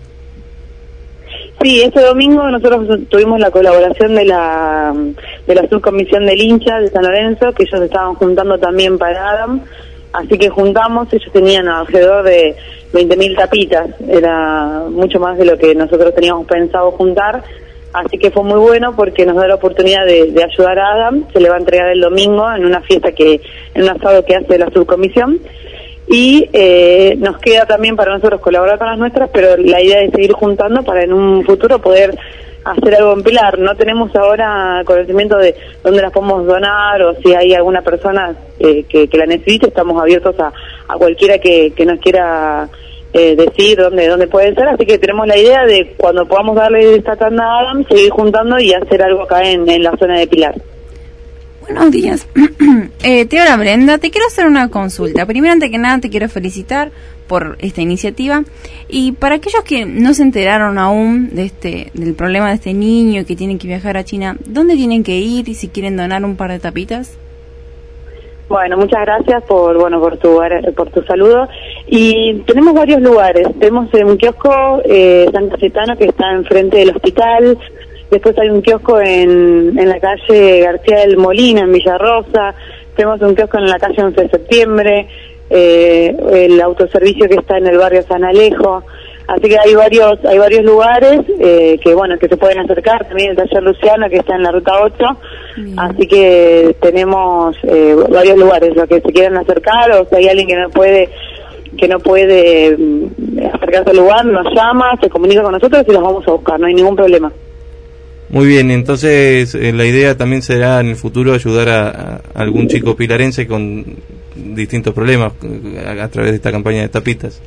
Sí, este domingo nosotros tuvimos la colaboración de la de la subcomisión del hincha de San Lorenzo, que ellos estaban juntando también para Adam, así que juntamos, ellos tenían alrededor de veinte mil tapitas, era mucho más de lo que nosotros teníamos pensado juntar, así que fue muy bueno porque nos da la oportunidad de, de ayudar a Adam. Se le va a entregar el domingo en una fiesta que, en un asado que hace la subcomisión, y eh, nos queda también para nosotros colaborar con las nuestras, pero la idea es seguir juntando para en un futuro poder hacer algo en Pilar. No tenemos ahora conocimiento de dónde las podemos donar o si hay alguna persona eh, que, que la necesite. Estamos abiertos a, a cualquiera que, que nos quiera eh, decir dónde, dónde puede ser, así que tenemos la idea de cuando podamos darle esta tanda a Adam, seguir juntando y hacer algo acá en, en la zona de Pilar. Buenos días. eh, te habla Brenda. Te quiero hacer una consulta. Primero, antes que nada, te quiero felicitar por esta iniciativa. Y para aquellos que no se enteraron aún de este del problema de este niño que tiene que viajar a China, ¿dónde tienen que ir y si quieren donar un par de tapitas? Bueno, muchas gracias por bueno por tu por tu saludo. Y tenemos varios lugares. Tenemos un kiosco eh, San Cayetano que está enfrente del hospital. Después hay un kiosco en, en la calle García del Molino, en Villarrosa. Tenemos un kiosco en la calle once de septiembre. Eh, el autoservicio que está en el barrio San Alejo. Así que hay varios hay varios lugares eh, que bueno que se pueden acercar. También el taller Luciano que está en la ruta ocho. Bien. Así que tenemos eh, varios lugares, los que se quieran acercar, o si hay alguien que no puede que no puede acercarse al lugar, nos llama, se comunica con nosotros y los vamos a buscar, no hay ningún problema. Muy bien, entonces eh, la idea también será en el futuro ayudar a, a algún chico pilarense con distintos problemas a, a través de esta campaña de tapitas.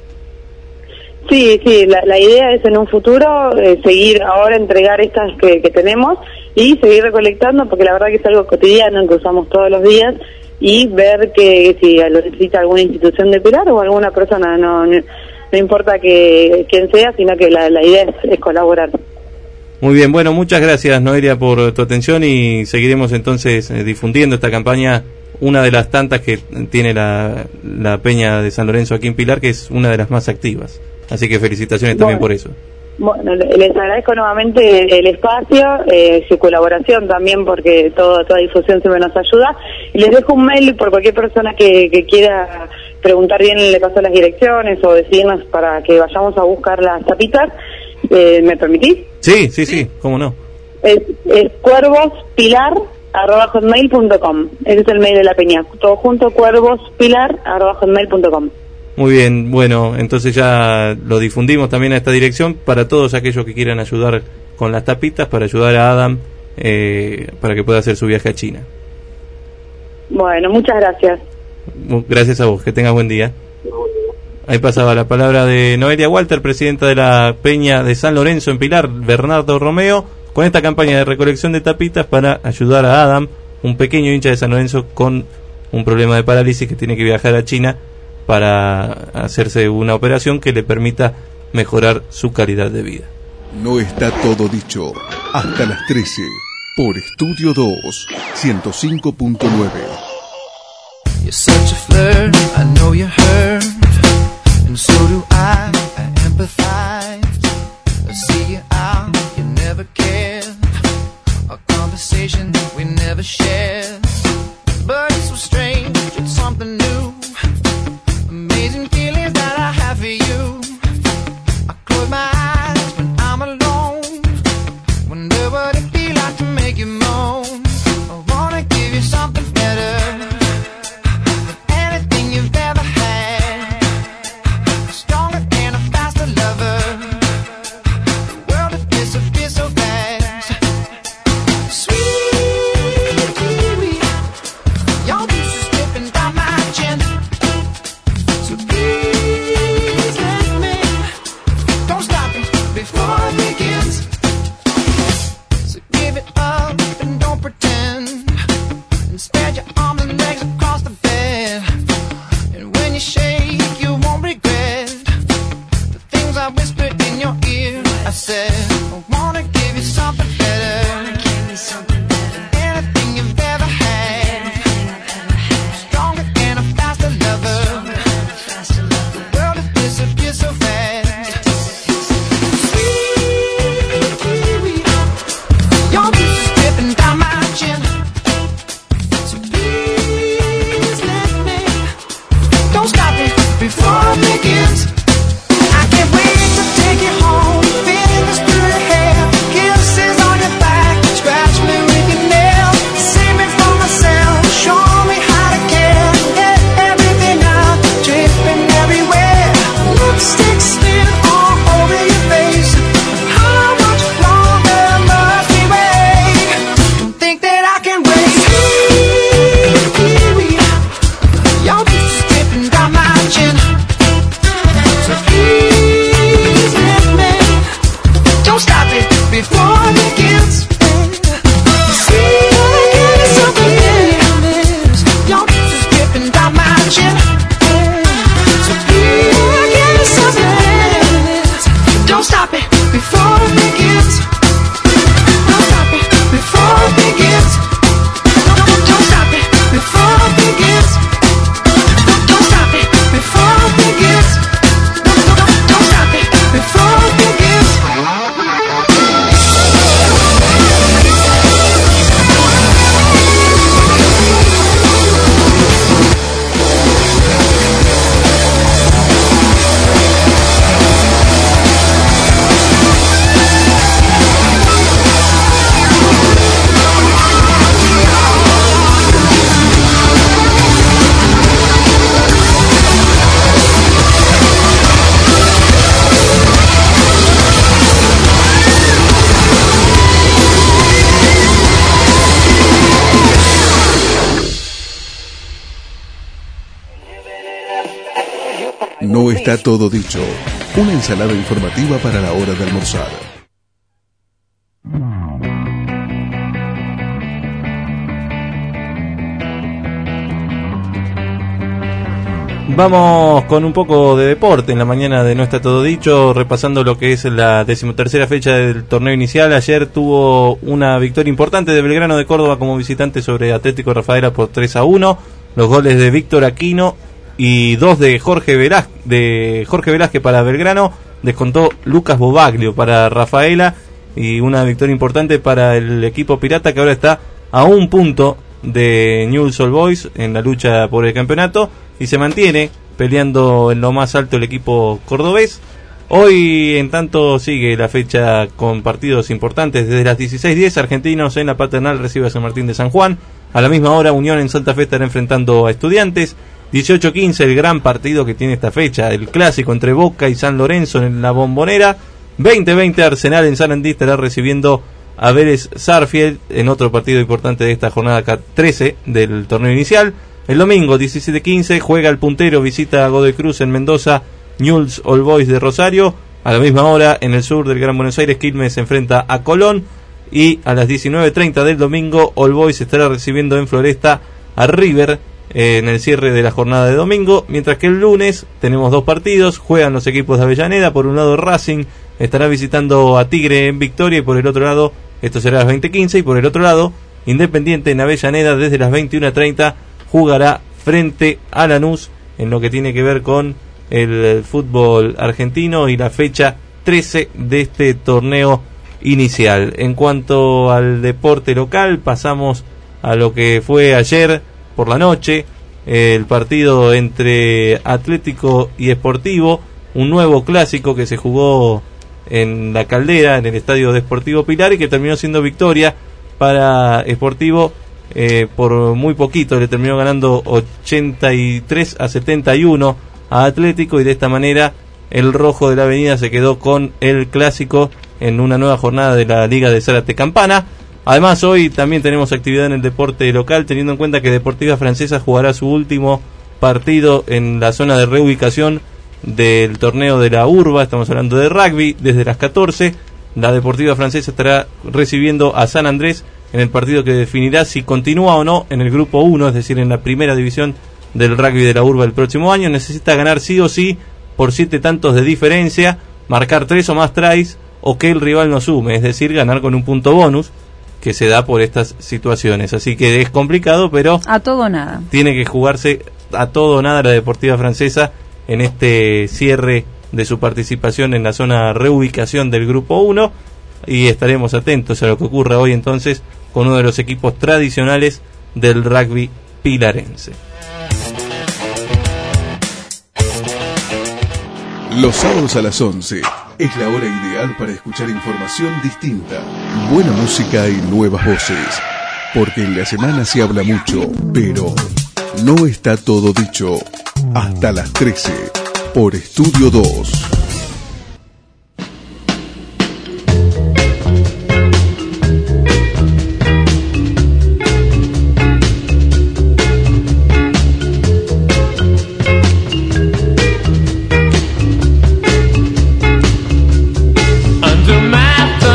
Sí, sí, la, la idea es en un futuro eh, seguir ahora, entregar estas que, que tenemos y seguir recolectando, porque la verdad que es algo cotidiano que usamos todos los días, y ver que si lo necesita alguna institución de Pilar o alguna persona, no no, no importa que quién sea, sino que la, la idea es, es colaborar. Muy bien, bueno, muchas gracias Noelia por tu atención y seguiremos entonces eh, difundiendo esta campaña, una de las tantas que tiene la, la Peña de San Lorenzo aquí en Pilar, que es una de las más activas. Así que felicitaciones bueno, también por eso. Bueno, les agradezco nuevamente el espacio, eh, su colaboración también, porque todo, toda difusión siempre nos ayuda. Y les dejo un mail por cualquier persona que, que quiera preguntar bien le paso las direcciones o decirnos para que vayamos a buscar las tapitas. Eh, ¿Me permitís? Sí, sí, sí, cómo no. Es, es cuervospilar arroba hotmail punto com. Ese es el mail de la Peña. Todo junto, cuervospilar arroba hotmail punto com. Muy bien, bueno, entonces ya lo difundimos también a esta dirección para todos aquellos que quieran ayudar con las tapitas, para ayudar a Adam eh, para que pueda hacer su viaje a China. Bueno, muchas gracias. Gracias a vos, que tengas buen día. Ahí pasaba la palabra de Noelia Walter, presidenta de la Peña de San Lorenzo en Pilar, Bernardo Romeo, con esta campaña de recolección de tapitas para ayudar a Adam, un pequeño hincha de San Lorenzo con un problema de parálisis que tiene que viajar a China para hacerse una operación que le permita mejorar su calidad de vida. No está todo dicho. Hasta las trece, por Estudio dos, ciento cinco punto nueve. You're such a flirt, I know you're hurt, and so do I, I empathize. I see you out, you never cared, a conversation we never shared. stop it before it begins. See, I can't stop this. Your lips is dripping down my chin. So please, I can't stop this. Don't stop it before it begins. Don't stop it before it begins. Don't, don't stop it before it begins. Don't, don't stop it before it begins. Don't, don't, don't stop it before it begins. No está todo dicho. Una ensalada informativa para la hora de almorzar. Vamos con un poco de deporte en la mañana de No está todo dicho, repasando lo que es la decimotercera fecha del torneo inicial. Ayer tuvo una victoria importante de Belgrano de Córdoba como visitante sobre Atlético Rafaela por tres a uno. Los goles de Víctor Aquino y dos de Jorge Velázquez, de Jorge Velázquez para Belgrano, descontó Lucas Bobaglio para Rafaela, y una victoria importante para el equipo pirata, que ahora está a un punto de Newell's Old Boys en la lucha por el campeonato y se mantiene peleando en lo más alto el equipo cordobés. Hoy, en tanto, sigue la fecha con partidos importantes. Desde las dieciséis diez, Argentinos en la Paternal recibe a San Martín de San Juan. A la misma hora, Unión en Santa Fe estará enfrentando a Estudiantes. dieciocho quince, el gran partido que tiene esta fecha, el clásico entre Boca y San Lorenzo en la Bombonera. veinte veinte, Arsenal en Sarandí estará recibiendo a Vélez Sarsfield en otro partido importante de esta jornada trece del torneo inicial. El domingo, diecisiete quince, juega el puntero, visita a Godoy Cruz en Mendoza, Newell's Old Boys de Rosario. A la misma hora, en el sur del Gran Buenos Aires, Quilmes se enfrenta a Colón. Y a las diecinueve treinta del domingo, Old Boys estará recibiendo en Floresta a River en el cierre de la jornada de domingo, mientras que el lunes tenemos dos partidos. Juegan los equipos de Avellaneda. Por un lado, Racing estará visitando a Tigre en Victoria, y por el otro lado, esto será a las veinte quince, y por el otro lado, Independiente en Avellaneda desde las veintiuna treinta jugará frente a Lanús en lo que tiene que ver con el fútbol argentino y la fecha trece de este torneo inicial. En cuanto al deporte local, pasamos a lo que fue ayer por la noche, el partido entre Atlético y Sportivo, un nuevo clásico que se jugó en la Caldera, en el estadio de Sportivo Pilar, y que terminó siendo victoria para Sportivo eh, por muy poquito. Le terminó ganando ochenta y tres a setenta y uno a Atlético, y de esta manera el rojo de la avenida se quedó con el clásico en una nueva jornada de la Liga de Zárate Campana. Además, hoy también tenemos actividad en el deporte local, teniendo en cuenta que Deportiva Francesa jugará su último partido en la zona de reubicación del torneo de la Urba. Estamos hablando de rugby. Desde las catorce, la Deportiva Francesa estará recibiendo a San Andrés en el partido que definirá si continúa o no en el grupo uno, es decir, en la primera división del rugby de la Urba el próximo año. Necesita ganar sí o sí por siete tantos de diferencia, marcar tres o más tries, o que el rival no sume, es decir, ganar con un punto bonus que se da por estas situaciones. Así que es complicado, pero a todo o nada. Tiene que jugarse a todo o nada la Deportiva Francesa en este cierre de su participación en la zona reubicación del grupo uno, y estaremos atentos a lo que ocurra hoy entonces con uno de los equipos tradicionales del rugby pilarense. Los sábados a las once es la hora ideal para escuchar información distinta, buena música y nuevas voces. Porque en la semana se habla mucho, pero no está todo dicho. Hasta las trece, por Estudio dos. Under my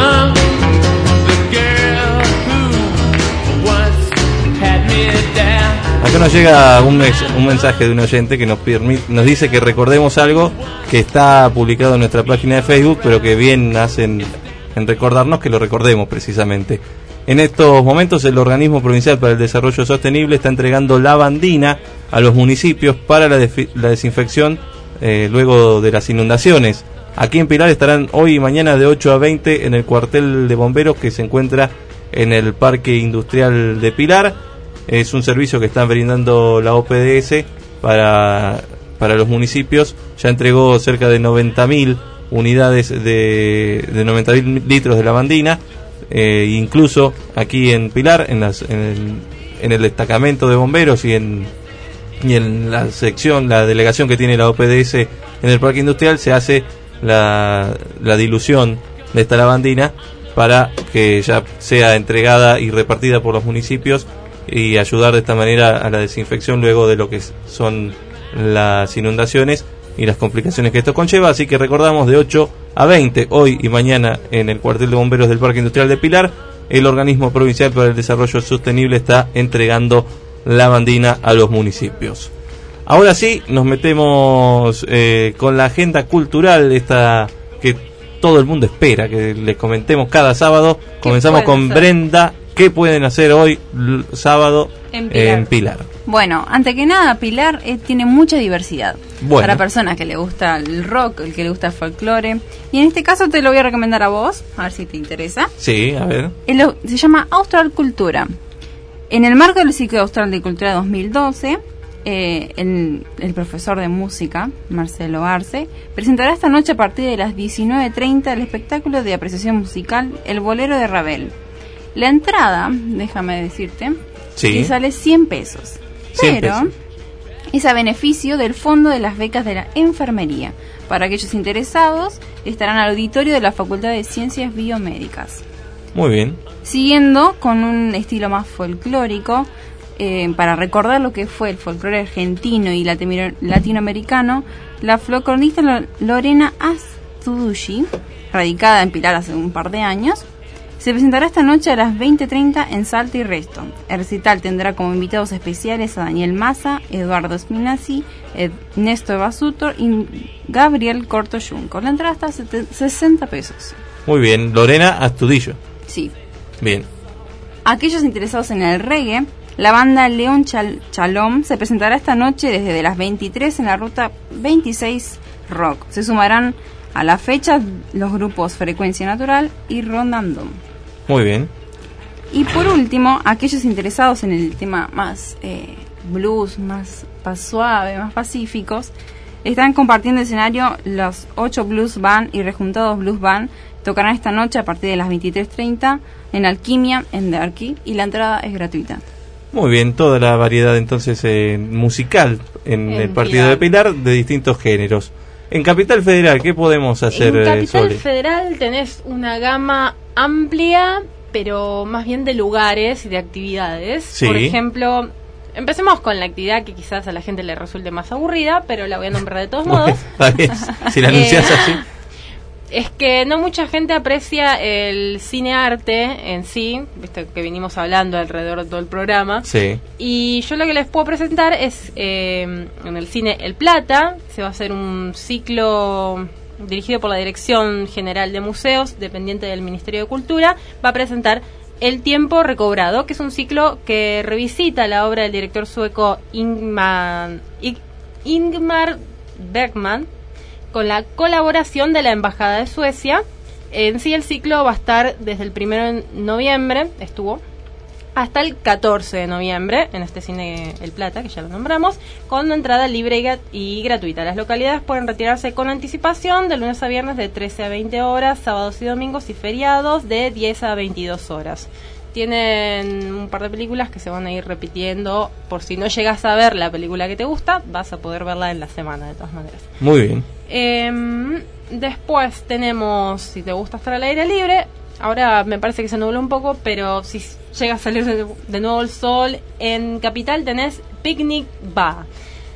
nos llega un, un mensaje de un oyente que nos, permite, nos dice que recordemos algo que está publicado en nuestra página de Facebook, pero que bien hacen en recordarnos que lo recordemos precisamente. En estos momentos el Organismo Provincial para el Desarrollo Sostenible está entregando lavandina a los municipios para la, defi- la desinfección eh, luego de las inundaciones. Aquí en Pilar estarán hoy y mañana de ocho a veinte en el cuartel de bomberos que se encuentra en el Parque Industrial de Pilar. Es un servicio que están brindando la O P D S para, para los municipios. Ya entregó cerca de noventa mil unidades de, de noventa mil litros de lavandina. Eh, incluso aquí en Pilar, en, las, en, el, en el destacamento de bomberos y en, y en la sección, la delegación que tiene la O P D S en el Parque Industrial, se hace la, la dilución de esta lavandina para que ya sea entregada y repartida por los municipios y ayudar de esta manera a la desinfección luego de lo que son las inundaciones y las complicaciones que esto conlleva. Así que recordamos, de ocho a veinte hoy y mañana en el cuartel de bomberos del Parque Industrial de Pilar, el Organismo Provincial para el Desarrollo Sostenible está entregando lavandina a los municipios. Ahora sí, nos metemos eh, con la agenda cultural, esta que todo el mundo espera que les comentemos cada sábado. Comenzamos con hacer? Brenda. ¿Qué pueden hacer hoy l- sábado en Pilar? en Pilar? Bueno, antes que nada, Pilar eh, tiene mucha diversidad. Bueno. Para personas que le gusta el rock, el que le gusta el folclore. Y en este caso te lo voy a recomendar a vos, a ver si te interesa. Sí, a ver. El, se llama Austral Cultura. En el marco del Ciclo Austral de Cultura dos mil doce, eh, el, el profesor de música, Marcelo Arce, presentará esta noche a partir de las diecinueve treinta el espectáculo de apreciación musical El Bolero de Ravel. La entrada, déjame decirte, sí, que sale cien pesos. cien Pero pesos. es a beneficio del Fondo de las Becas de la Enfermería. Para aquellos interesados, estarán al auditorio de la Facultad de Ciencias Biomédicas. Muy bien. Siguiendo con un estilo más folclórico, eh, para recordar lo que fue el folclore argentino y latino- latinoamericano, la folclorista Lorena Astucci, radicada en Pilar hace un par de años, se presentará esta noche a las veinte treinta en Salta y Resto. El recital tendrá como invitados especiales a Daniel Massa, Eduardo Spinazzi, Ernesto Basutor y Gabriel Corto Junco. La entrada está a sesenta pesos. Muy bien. Lorena Astudillo. Sí. Bien. Aquellos interesados en el reggae, la banda León Chal- Chalom se presentará esta noche desde las veintitrés en la ruta veintiséis Rock. Se sumarán a la fecha los grupos Frecuencia Natural y Rondandom. Muy bien. Y por último, aquellos interesados en el tema más eh, blues, más, más suave, más pacíficos, están compartiendo escenario los ocho Blues Band y Rejuntados Blues Band. Tocarán esta noche a partir de las veintitrés treinta en Alquimia, en Derqui, y la entrada es gratuita. Muy bien, toda la variedad entonces eh, musical en, en el partido Pilar. de Pilar de distintos géneros. En Capital Federal, ¿qué podemos hacer, En Capital Sole? Federal tenés una gama amplia, pero más bien de lugares y de actividades. Sí. Por ejemplo, empecemos con la actividad que quizás a la gente le resulte más aburrida, pero la voy a nombrar de todos modos. Está bien, si la anunciás Eh, así. Es que no mucha gente aprecia el cine arte en sí, viste que vinimos hablando alrededor de todo el programa. Sí. Y yo lo que les puedo presentar es eh, en el cine El Plata. Se va a hacer un ciclo dirigido por la Dirección General de Museos, dependiente del Ministerio de Cultura. Va a presentar El Tiempo Recobrado, que es un ciclo que revisita la obra del director sueco Ingmar, Ing- Ingmar Bergman, con la colaboración de la Embajada de Suecia. En sí el ciclo va a estar desde el primero de noviembre, estuvo, hasta el catorce de noviembre, en este cine El Plata, que ya lo nombramos, con entrada libre y, gra- y gratuita. Las localidades pueden retirarse con anticipación de lunes a viernes de trece a veinte horas, sábados y domingos y feriados de diez a veintidós horas. Tienen un par de películas que se van a ir repitiendo. Por si no llegas a ver la película que te gusta, vas a poder verla en la semana, de todas maneras. Muy bien. Eh, después tenemos, si te gusta estar al aire libre, ahora me parece que se nubló un poco, pero si llega a salir de, de nuevo el sol, en Capital tenés Picnic Bar.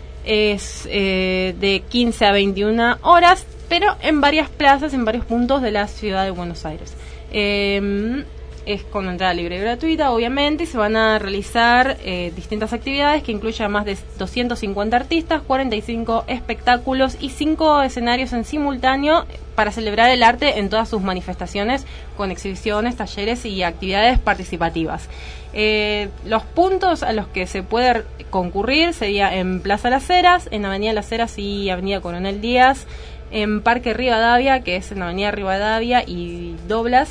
Es eh, de quince a veintiuna horas, pero en varias plazas, en varios puntos de la ciudad de Buenos Aires. Eh, es con entrada libre y gratuita, obviamente, y se van a realizar eh, distintas actividades que incluyen a más de doscientos cincuenta artistas, cuarenta y cinco espectáculos y cinco escenarios en simultáneo para celebrar el arte en todas sus manifestaciones, con exhibiciones, talleres y actividades participativas. Eh, los puntos a los que se puede concurrir sería en Plaza Las Heras, en Avenida Las Heras y Avenida Coronel Díaz, en Parque Rivadavia, que es en Avenida Rivadavia y Doblas,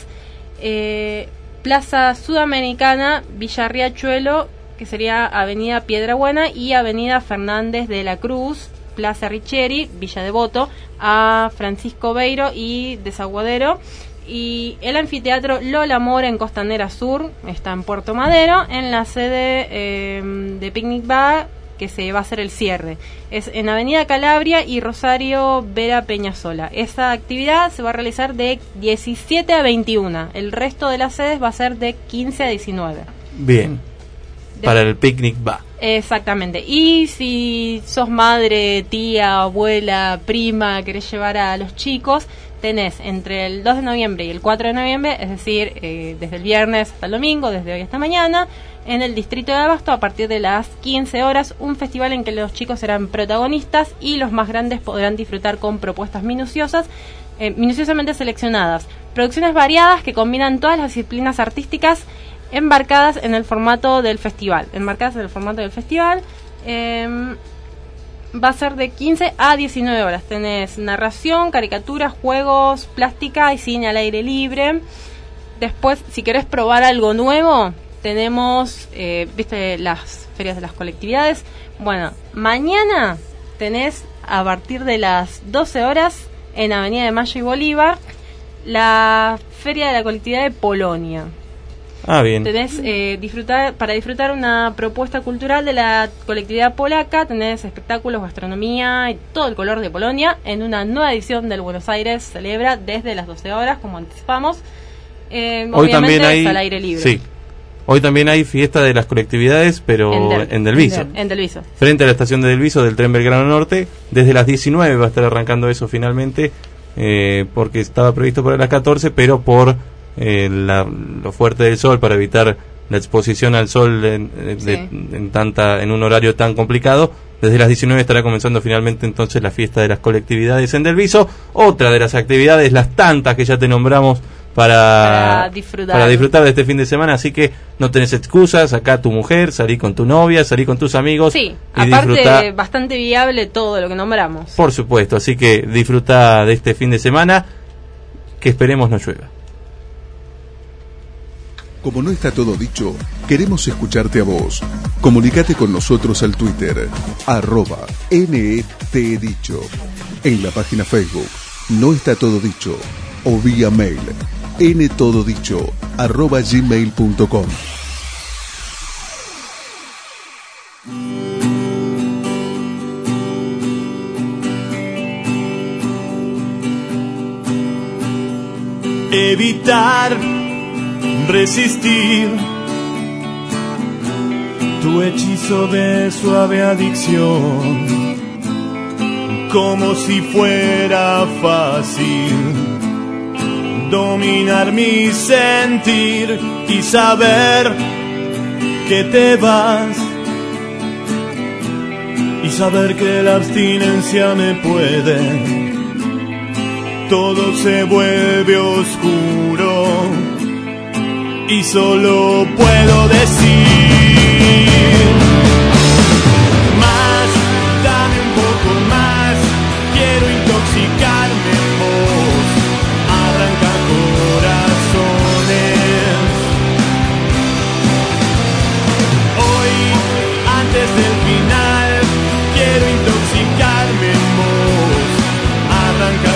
eh, Plaza Sudamericana, Villa Riachuelo, que sería Avenida Piedrabuena, y Avenida Fernández de la Cruz, Plaza Richieri, Villa Devoto, a Francisco Beiro y Desaguadero. Y el anfiteatro Lola Mora en Costanera Sur, está en Puerto Madero, en la sede eh, de Picnic Bar, que se va a hacer el cierre. Es en Avenida Calabria y Rosario Vera Peñasola. Esa actividad se va a realizar de diecisiete a veintiuno. El resto de las sedes va a ser de quince a diecinueve. Bien. De... Para el Picnic Bar. Exactamente. Y si sos madre, tía, abuela, prima, querés llevar a los chicos, tenés entre el dos de noviembre y el cuatro de noviembre, es decir, eh, desde el viernes hasta el domingo, desde hoy hasta mañana, en el distrito de Abasto, a partir de las quince horas, un festival en que los chicos serán protagonistas y los más grandes podrán disfrutar con propuestas minuciosas, eh, minuciosamente seleccionadas. Producciones variadas que combinan todas las disciplinas artísticas embarcadas en el formato del festival. Enmarcadas en el formato del festival. Eh, va a ser de quince a diecinueve horas. Tenés narración, caricaturas, juegos, plástica y cine al aire libre. Después, si querés probar algo nuevo, tenemos, eh, viste, las ferias de las colectividades. Bueno, mañana tenés a partir de las doce horas en Avenida de Mayo y Bolívar la feria de la colectividad de Polonia. Ah, bien. Tenés eh, disfrutar para disfrutar una propuesta cultural de la colectividad polaca, tenés espectáculos, gastronomía y todo el color de Polonia en una nueva edición del Buenos Aires Celebra desde las doce horas, como anticipamos. Eh, Hoy también hay al aire libre. Sí. Hoy también hay fiesta de las colectividades, pero en, Del, en Delviso. En, en Delviso. Frente a la estación de Delviso del tren Belgrano Norte, desde las diecinueve va a estar arrancando eso finalmente, eh, porque estaba previsto para las catorce, pero por eh, la, lo fuerte del sol, para evitar la exposición al sol en, de, sí. en, tanta, en un horario tan complicado, desde las diecinueve estará comenzando finalmente entonces la fiesta de las colectividades en Delviso. Otra de las actividades, las tantas que ya te nombramos, Para, para, disfrutar. para disfrutar de este fin de semana, así que no tenés excusas, acá tu mujer, salí con tu novia, salí con tus amigos. Sí, y aparte disfrutá, bastante viable todo lo que nombramos. Por supuesto, así que disfruta de este fin de semana, que esperemos no llueva. Como no está todo dicho, queremos escucharte a vos. Comunicate con nosotros al Twitter, arroba N E T Dicho, en la página Facebook, No Está Todo Dicho, o vía mail, ntododicho arroba gmail punto com. Evitar, resistir tu hechizo de suave adicción, como si fuera fácil dominar mi sentir y saber que te vas, y saber que la abstinencia me puede. Todo se vuelve oscuro y solo puedo decir más, dame un poco más, quiero intoxicarme en vos, arranca corazones. Hoy, antes del final, quiero intoxicarme en vos, arranca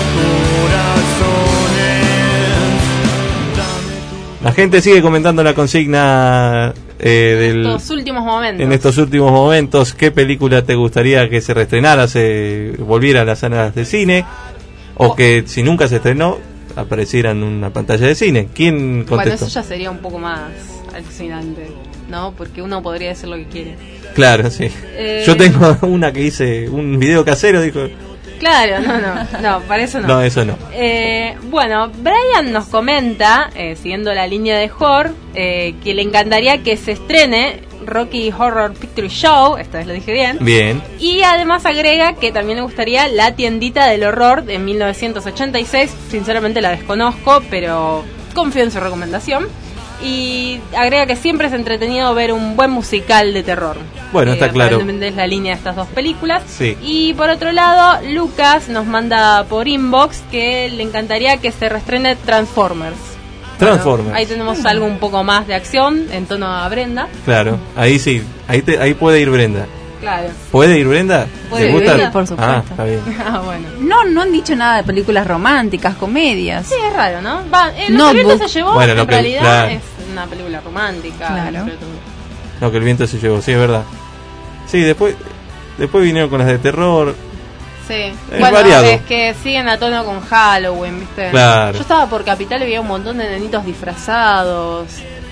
corazones. La gente sigue comentando la consigna eh, del, estos últimos momentos. en estos últimos momentos. ¿Qué película te gustaría que se reestrenara, se volviera a las salas de cine? O oh. que si nunca se estrenó, apareciera en una pantalla de cine. ¿Quién contestó? Bueno, eso ya sería un poco más alucinante, ¿no? Porque uno podría decir lo que quiere. Claro, sí. Eh... Yo tengo una que hice, un video casero, dijo... Claro, no, no, no, para eso no. No, eso no. Eh, bueno, Brian nos comenta, eh, siguiendo la línea de Horror, eh, que le encantaría que se estrene Rocky Horror Picture Show, esta vez lo dije bien. Bien. Y además agrega que también le gustaría La Tiendita del Horror de mil novecientos ochenta y seis. Sinceramente la desconozco, pero confío en su recomendación. Y agrega que siempre es entretenido ver un buen musical de terror. Bueno, eh, está claro. Aparentemente es la línea de estas dos películas. Sí. Y por otro lado, Lucas nos manda por inbox que le encantaría que se reestrene Transformers. Transformers. Bueno, ahí tenemos algo un poco más de acción en tono a Brenda. Claro, ahí sí, ahí te, ahí puede ir Brenda. Claro. ¿Puede ir Brenda? Puede ¿Te ir gusta? Brenda, por supuesto. Ah, está bien. Ah, bueno. No, no han dicho nada de películas románticas, comedias. Sí, es raro, ¿no? Va, eh, lo Notebook. que el viento se llevó, Bueno, en lo que- realidad claro. es una película romántica. Claro. sobre todo. No, que el viento se llevó, sí, es verdad. Sí, después después vinieron con las de terror. Sí. Es Bueno, variado. es que siguen a tono con Halloween, ¿viste? Claro. Yo estaba por Capital y veía un montón de nenitos disfrazados.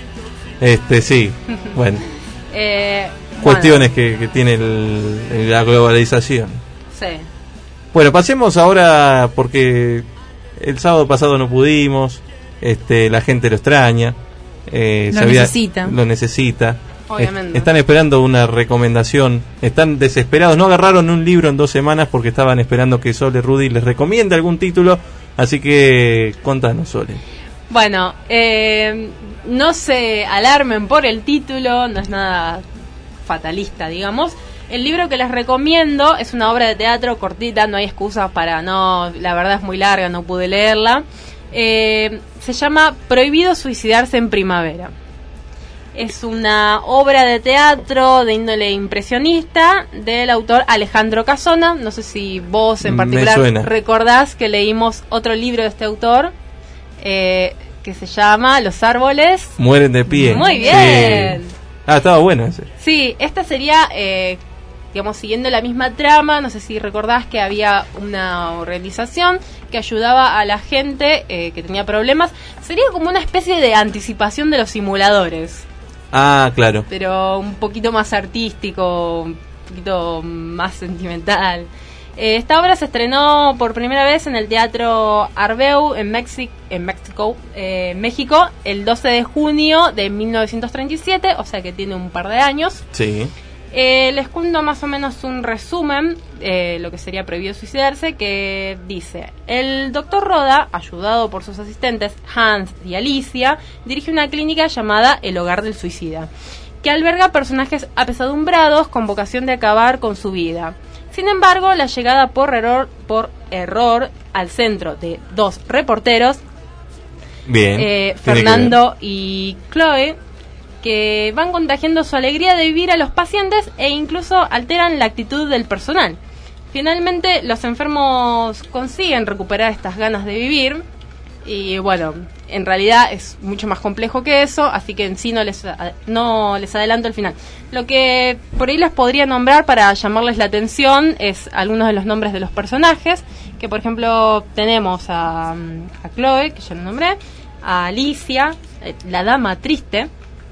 Este, sí. Bueno, Eh, cuestiones que, que tiene el- el- la globalización. Bueno, sí. Bueno, pasemos ahora porque el sábado pasado no pudimos, este, la gente lo extraña, eh, Lo se había- necesita. lo necesita. Obviamente. Es- están esperando una recomendación, están desesperados, no agarraron un libro en dos semanas porque estaban esperando que Sole Rudy les recomiende algún título, así que contanos, Sole. Bueno, eh, no se alarmen por el título, no es nada fatalista, digamos. El libro que les recomiendo es una obra de teatro cortita, no hay excusas para no, la verdad es muy larga, no pude leerla. Eh, se llama Prohibido suicidarse en primavera. Es una obra de teatro de índole impresionista del autor Alejandro Casona. No sé si vos en Me particular suena. recordás que leímos otro libro de este autor eh, que se llama Los árboles. Mueren de pie. Muy bien. Sí. Ah, estaba bueno ese. Sí, esta sería, eh, digamos, siguiendo la misma trama. No sé si recordás que había una organización que ayudaba a la gente eh, que tenía problemas. Sería como una especie de anticipación de los simuladores, Ah, claro. pero un poquito más artístico, un poquito más sentimental. Eh, esta obra se estrenó por primera vez en el Teatro Arbeu en, Mexi- en México, eh, México el doce de junio de mil novecientos treinta y siete, o sea que tiene un par de años. Sí. Eh, les cuento más o menos un resumen, eh, lo que sería Prohibido suicidarse, que dice: el doctor Roda, ayudado por sus asistentes Hans y Alicia, dirige una clínica llamada El Hogar del Suicida, que alberga personajes apesadumbrados con vocación de acabar con su vida. Sin embargo, la llegada por error, por error al centro de dos reporteros, Bien. eh, Tiene que Fernando y Chloe, que van contagiando su alegría de vivir a los pacientes e incluso alteran la actitud del personal. Finalmente, los enfermos consiguen recuperar estas ganas de vivir y bueno, en realidad es mucho más complejo que eso, así que en sí no les, no les adelanto el final. Lo que por ahí les podría nombrar para llamarles la atención es algunos de los nombres de los personajes, que por ejemplo tenemos a, a Chloe, que ya lo nombré, a Alicia, eh, la dama triste,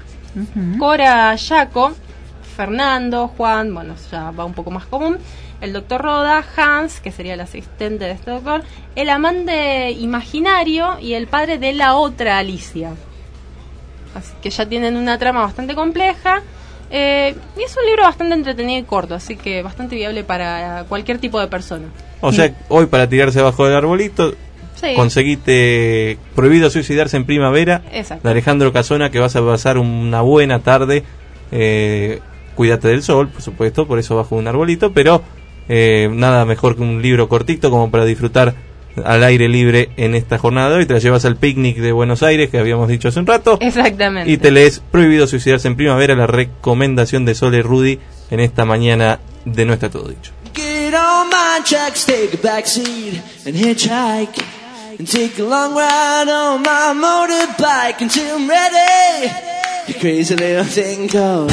Cora Yaco, Fernando, Juan, bueno, ya va un poco más común, el doctor Roda, Hans, que sería el asistente de este doctor, el amante imaginario y el padre de la otra Alicia. Así que ya tienen una trama bastante compleja. Eh, y es un libro bastante entretenido y corto, así que bastante viable para cualquier tipo de persona. O sea, hoy para tirarse abajo del arbolito, Sí. conseguiste Prohibido suicidarse en primavera, Exacto. de Alejandro Casona, que vas a pasar una buena tarde. Eh, cuídate del sol, por supuesto, por eso bajo un arbolito, pero eh, nada mejor que un libro cortito como para disfrutar al aire libre en esta jornada de hoy. Te la llevas al picnic de Buenos Aires, que habíamos dicho hace un rato. Exactamente. Y te lees Prohibido suicidarse en primavera, la recomendación de Sole Rudy en esta mañana de No Está Todo Dicho. Get on my tracks, take a backseat and hitchhike, and take a long ride on my motorbike until I'm ready. You crazy little thing called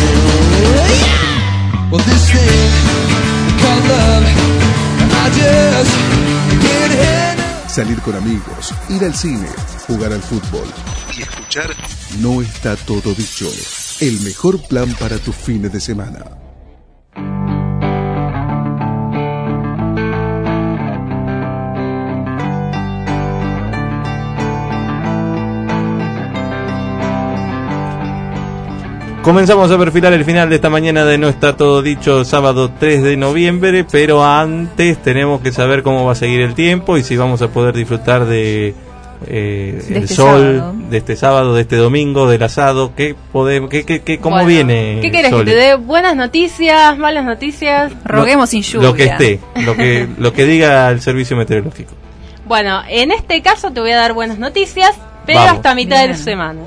yeah! Well, this thing called love, I just can't handle. Salir con amigos, ir al cine, jugar al fútbol y escuchar No Está Todo Dicho. El mejor plan para tus fines de semana. Comenzamos a perfilar el final de esta mañana de No Está Todo Dicho, sábado tres de noviembre, pero antes tenemos que saber cómo va a seguir el tiempo y si vamos a poder disfrutar de eh, De el este sol, sábado. de este sábado, de este domingo, del asado. ¿Qué podemos, qué, qué, qué, cómo Bueno, viene? ¿Qué querés? ¿Que Sole? te dé buenas noticias, malas noticias? Roguemos sin lluvia. Lo que esté, lo que, lo que diga el servicio meteorológico. Bueno, en este caso te voy a dar buenas noticias, pero Vamos. hasta mitad de Bien. semana.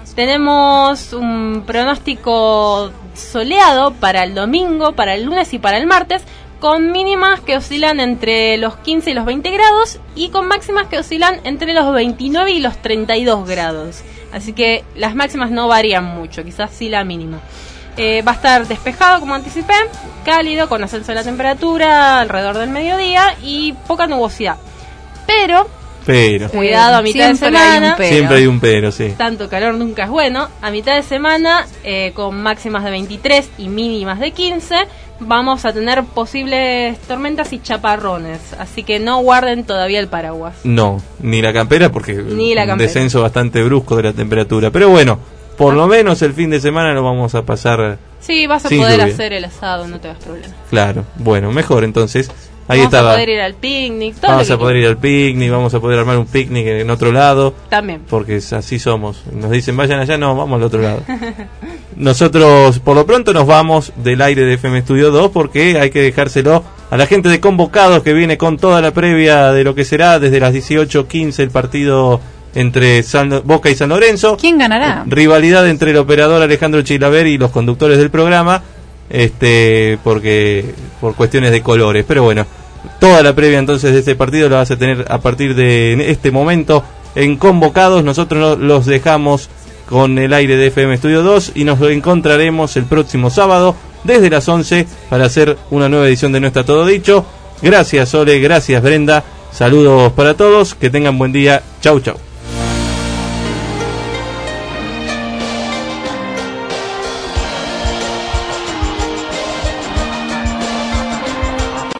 Tenemos un pronóstico soleado para el domingo, para el lunes y para el martes, con mínimas que oscilan entre los quince y los veinte grados y con máximas que oscilan entre los veintinueve y los treinta y dos grados. Así que las máximas no varían mucho, quizás sí la mínima. Eh, va a estar despejado, como anticipé, cálido, con ascenso de la temperatura alrededor del mediodía y poca nubosidad. Pero, Pero, cuidado, a mitad de Siempre hay un semana, pero. siempre hay un pero, sí. tanto calor nunca es bueno. A mitad de semana, eh, con máximas de veintitrés y mínimas de quince, vamos a tener posibles tormentas y chaparrones. Así que no guarden todavía el paraguas. No, ni la campera porque Ni la un campera. descenso bastante brusco de la temperatura. Pero bueno, por lo menos el fin de semana lo vamos a pasar. Sí, vas a sin poder lluvia. hacer el asado, no te das problema. Claro, bueno, mejor entonces. Ahí vamos estaba. a poder ir al picnic, todo Vamos lo a que poder ir al picnic, vamos a poder armar un picnic en otro lado. También. Porque es- así somos. Nos dicen vayan allá, no, vamos al otro lado. Nosotros por lo pronto nos vamos del aire de F M Studio dos porque hay que dejárselo a la gente de Convocados que viene con toda la previa de lo que será desde las dieciocho quince el partido entre San- Boca y San Lorenzo. ¿Quién ganará? Rivalidad entre el operador Alejandro Chilaver y los conductores del programa, este porque por cuestiones de colores, pero bueno, toda la previa entonces de este partido la vas a tener a partir de este momento en Convocados. Nosotros no- los dejamos con el aire de F M Studio dos y nos encontraremos el próximo sábado desde las once para hacer una nueva edición de No Está Todo Dicho. Gracias Sole, gracias Brenda, saludos para todos, que tengan buen día, chau chau.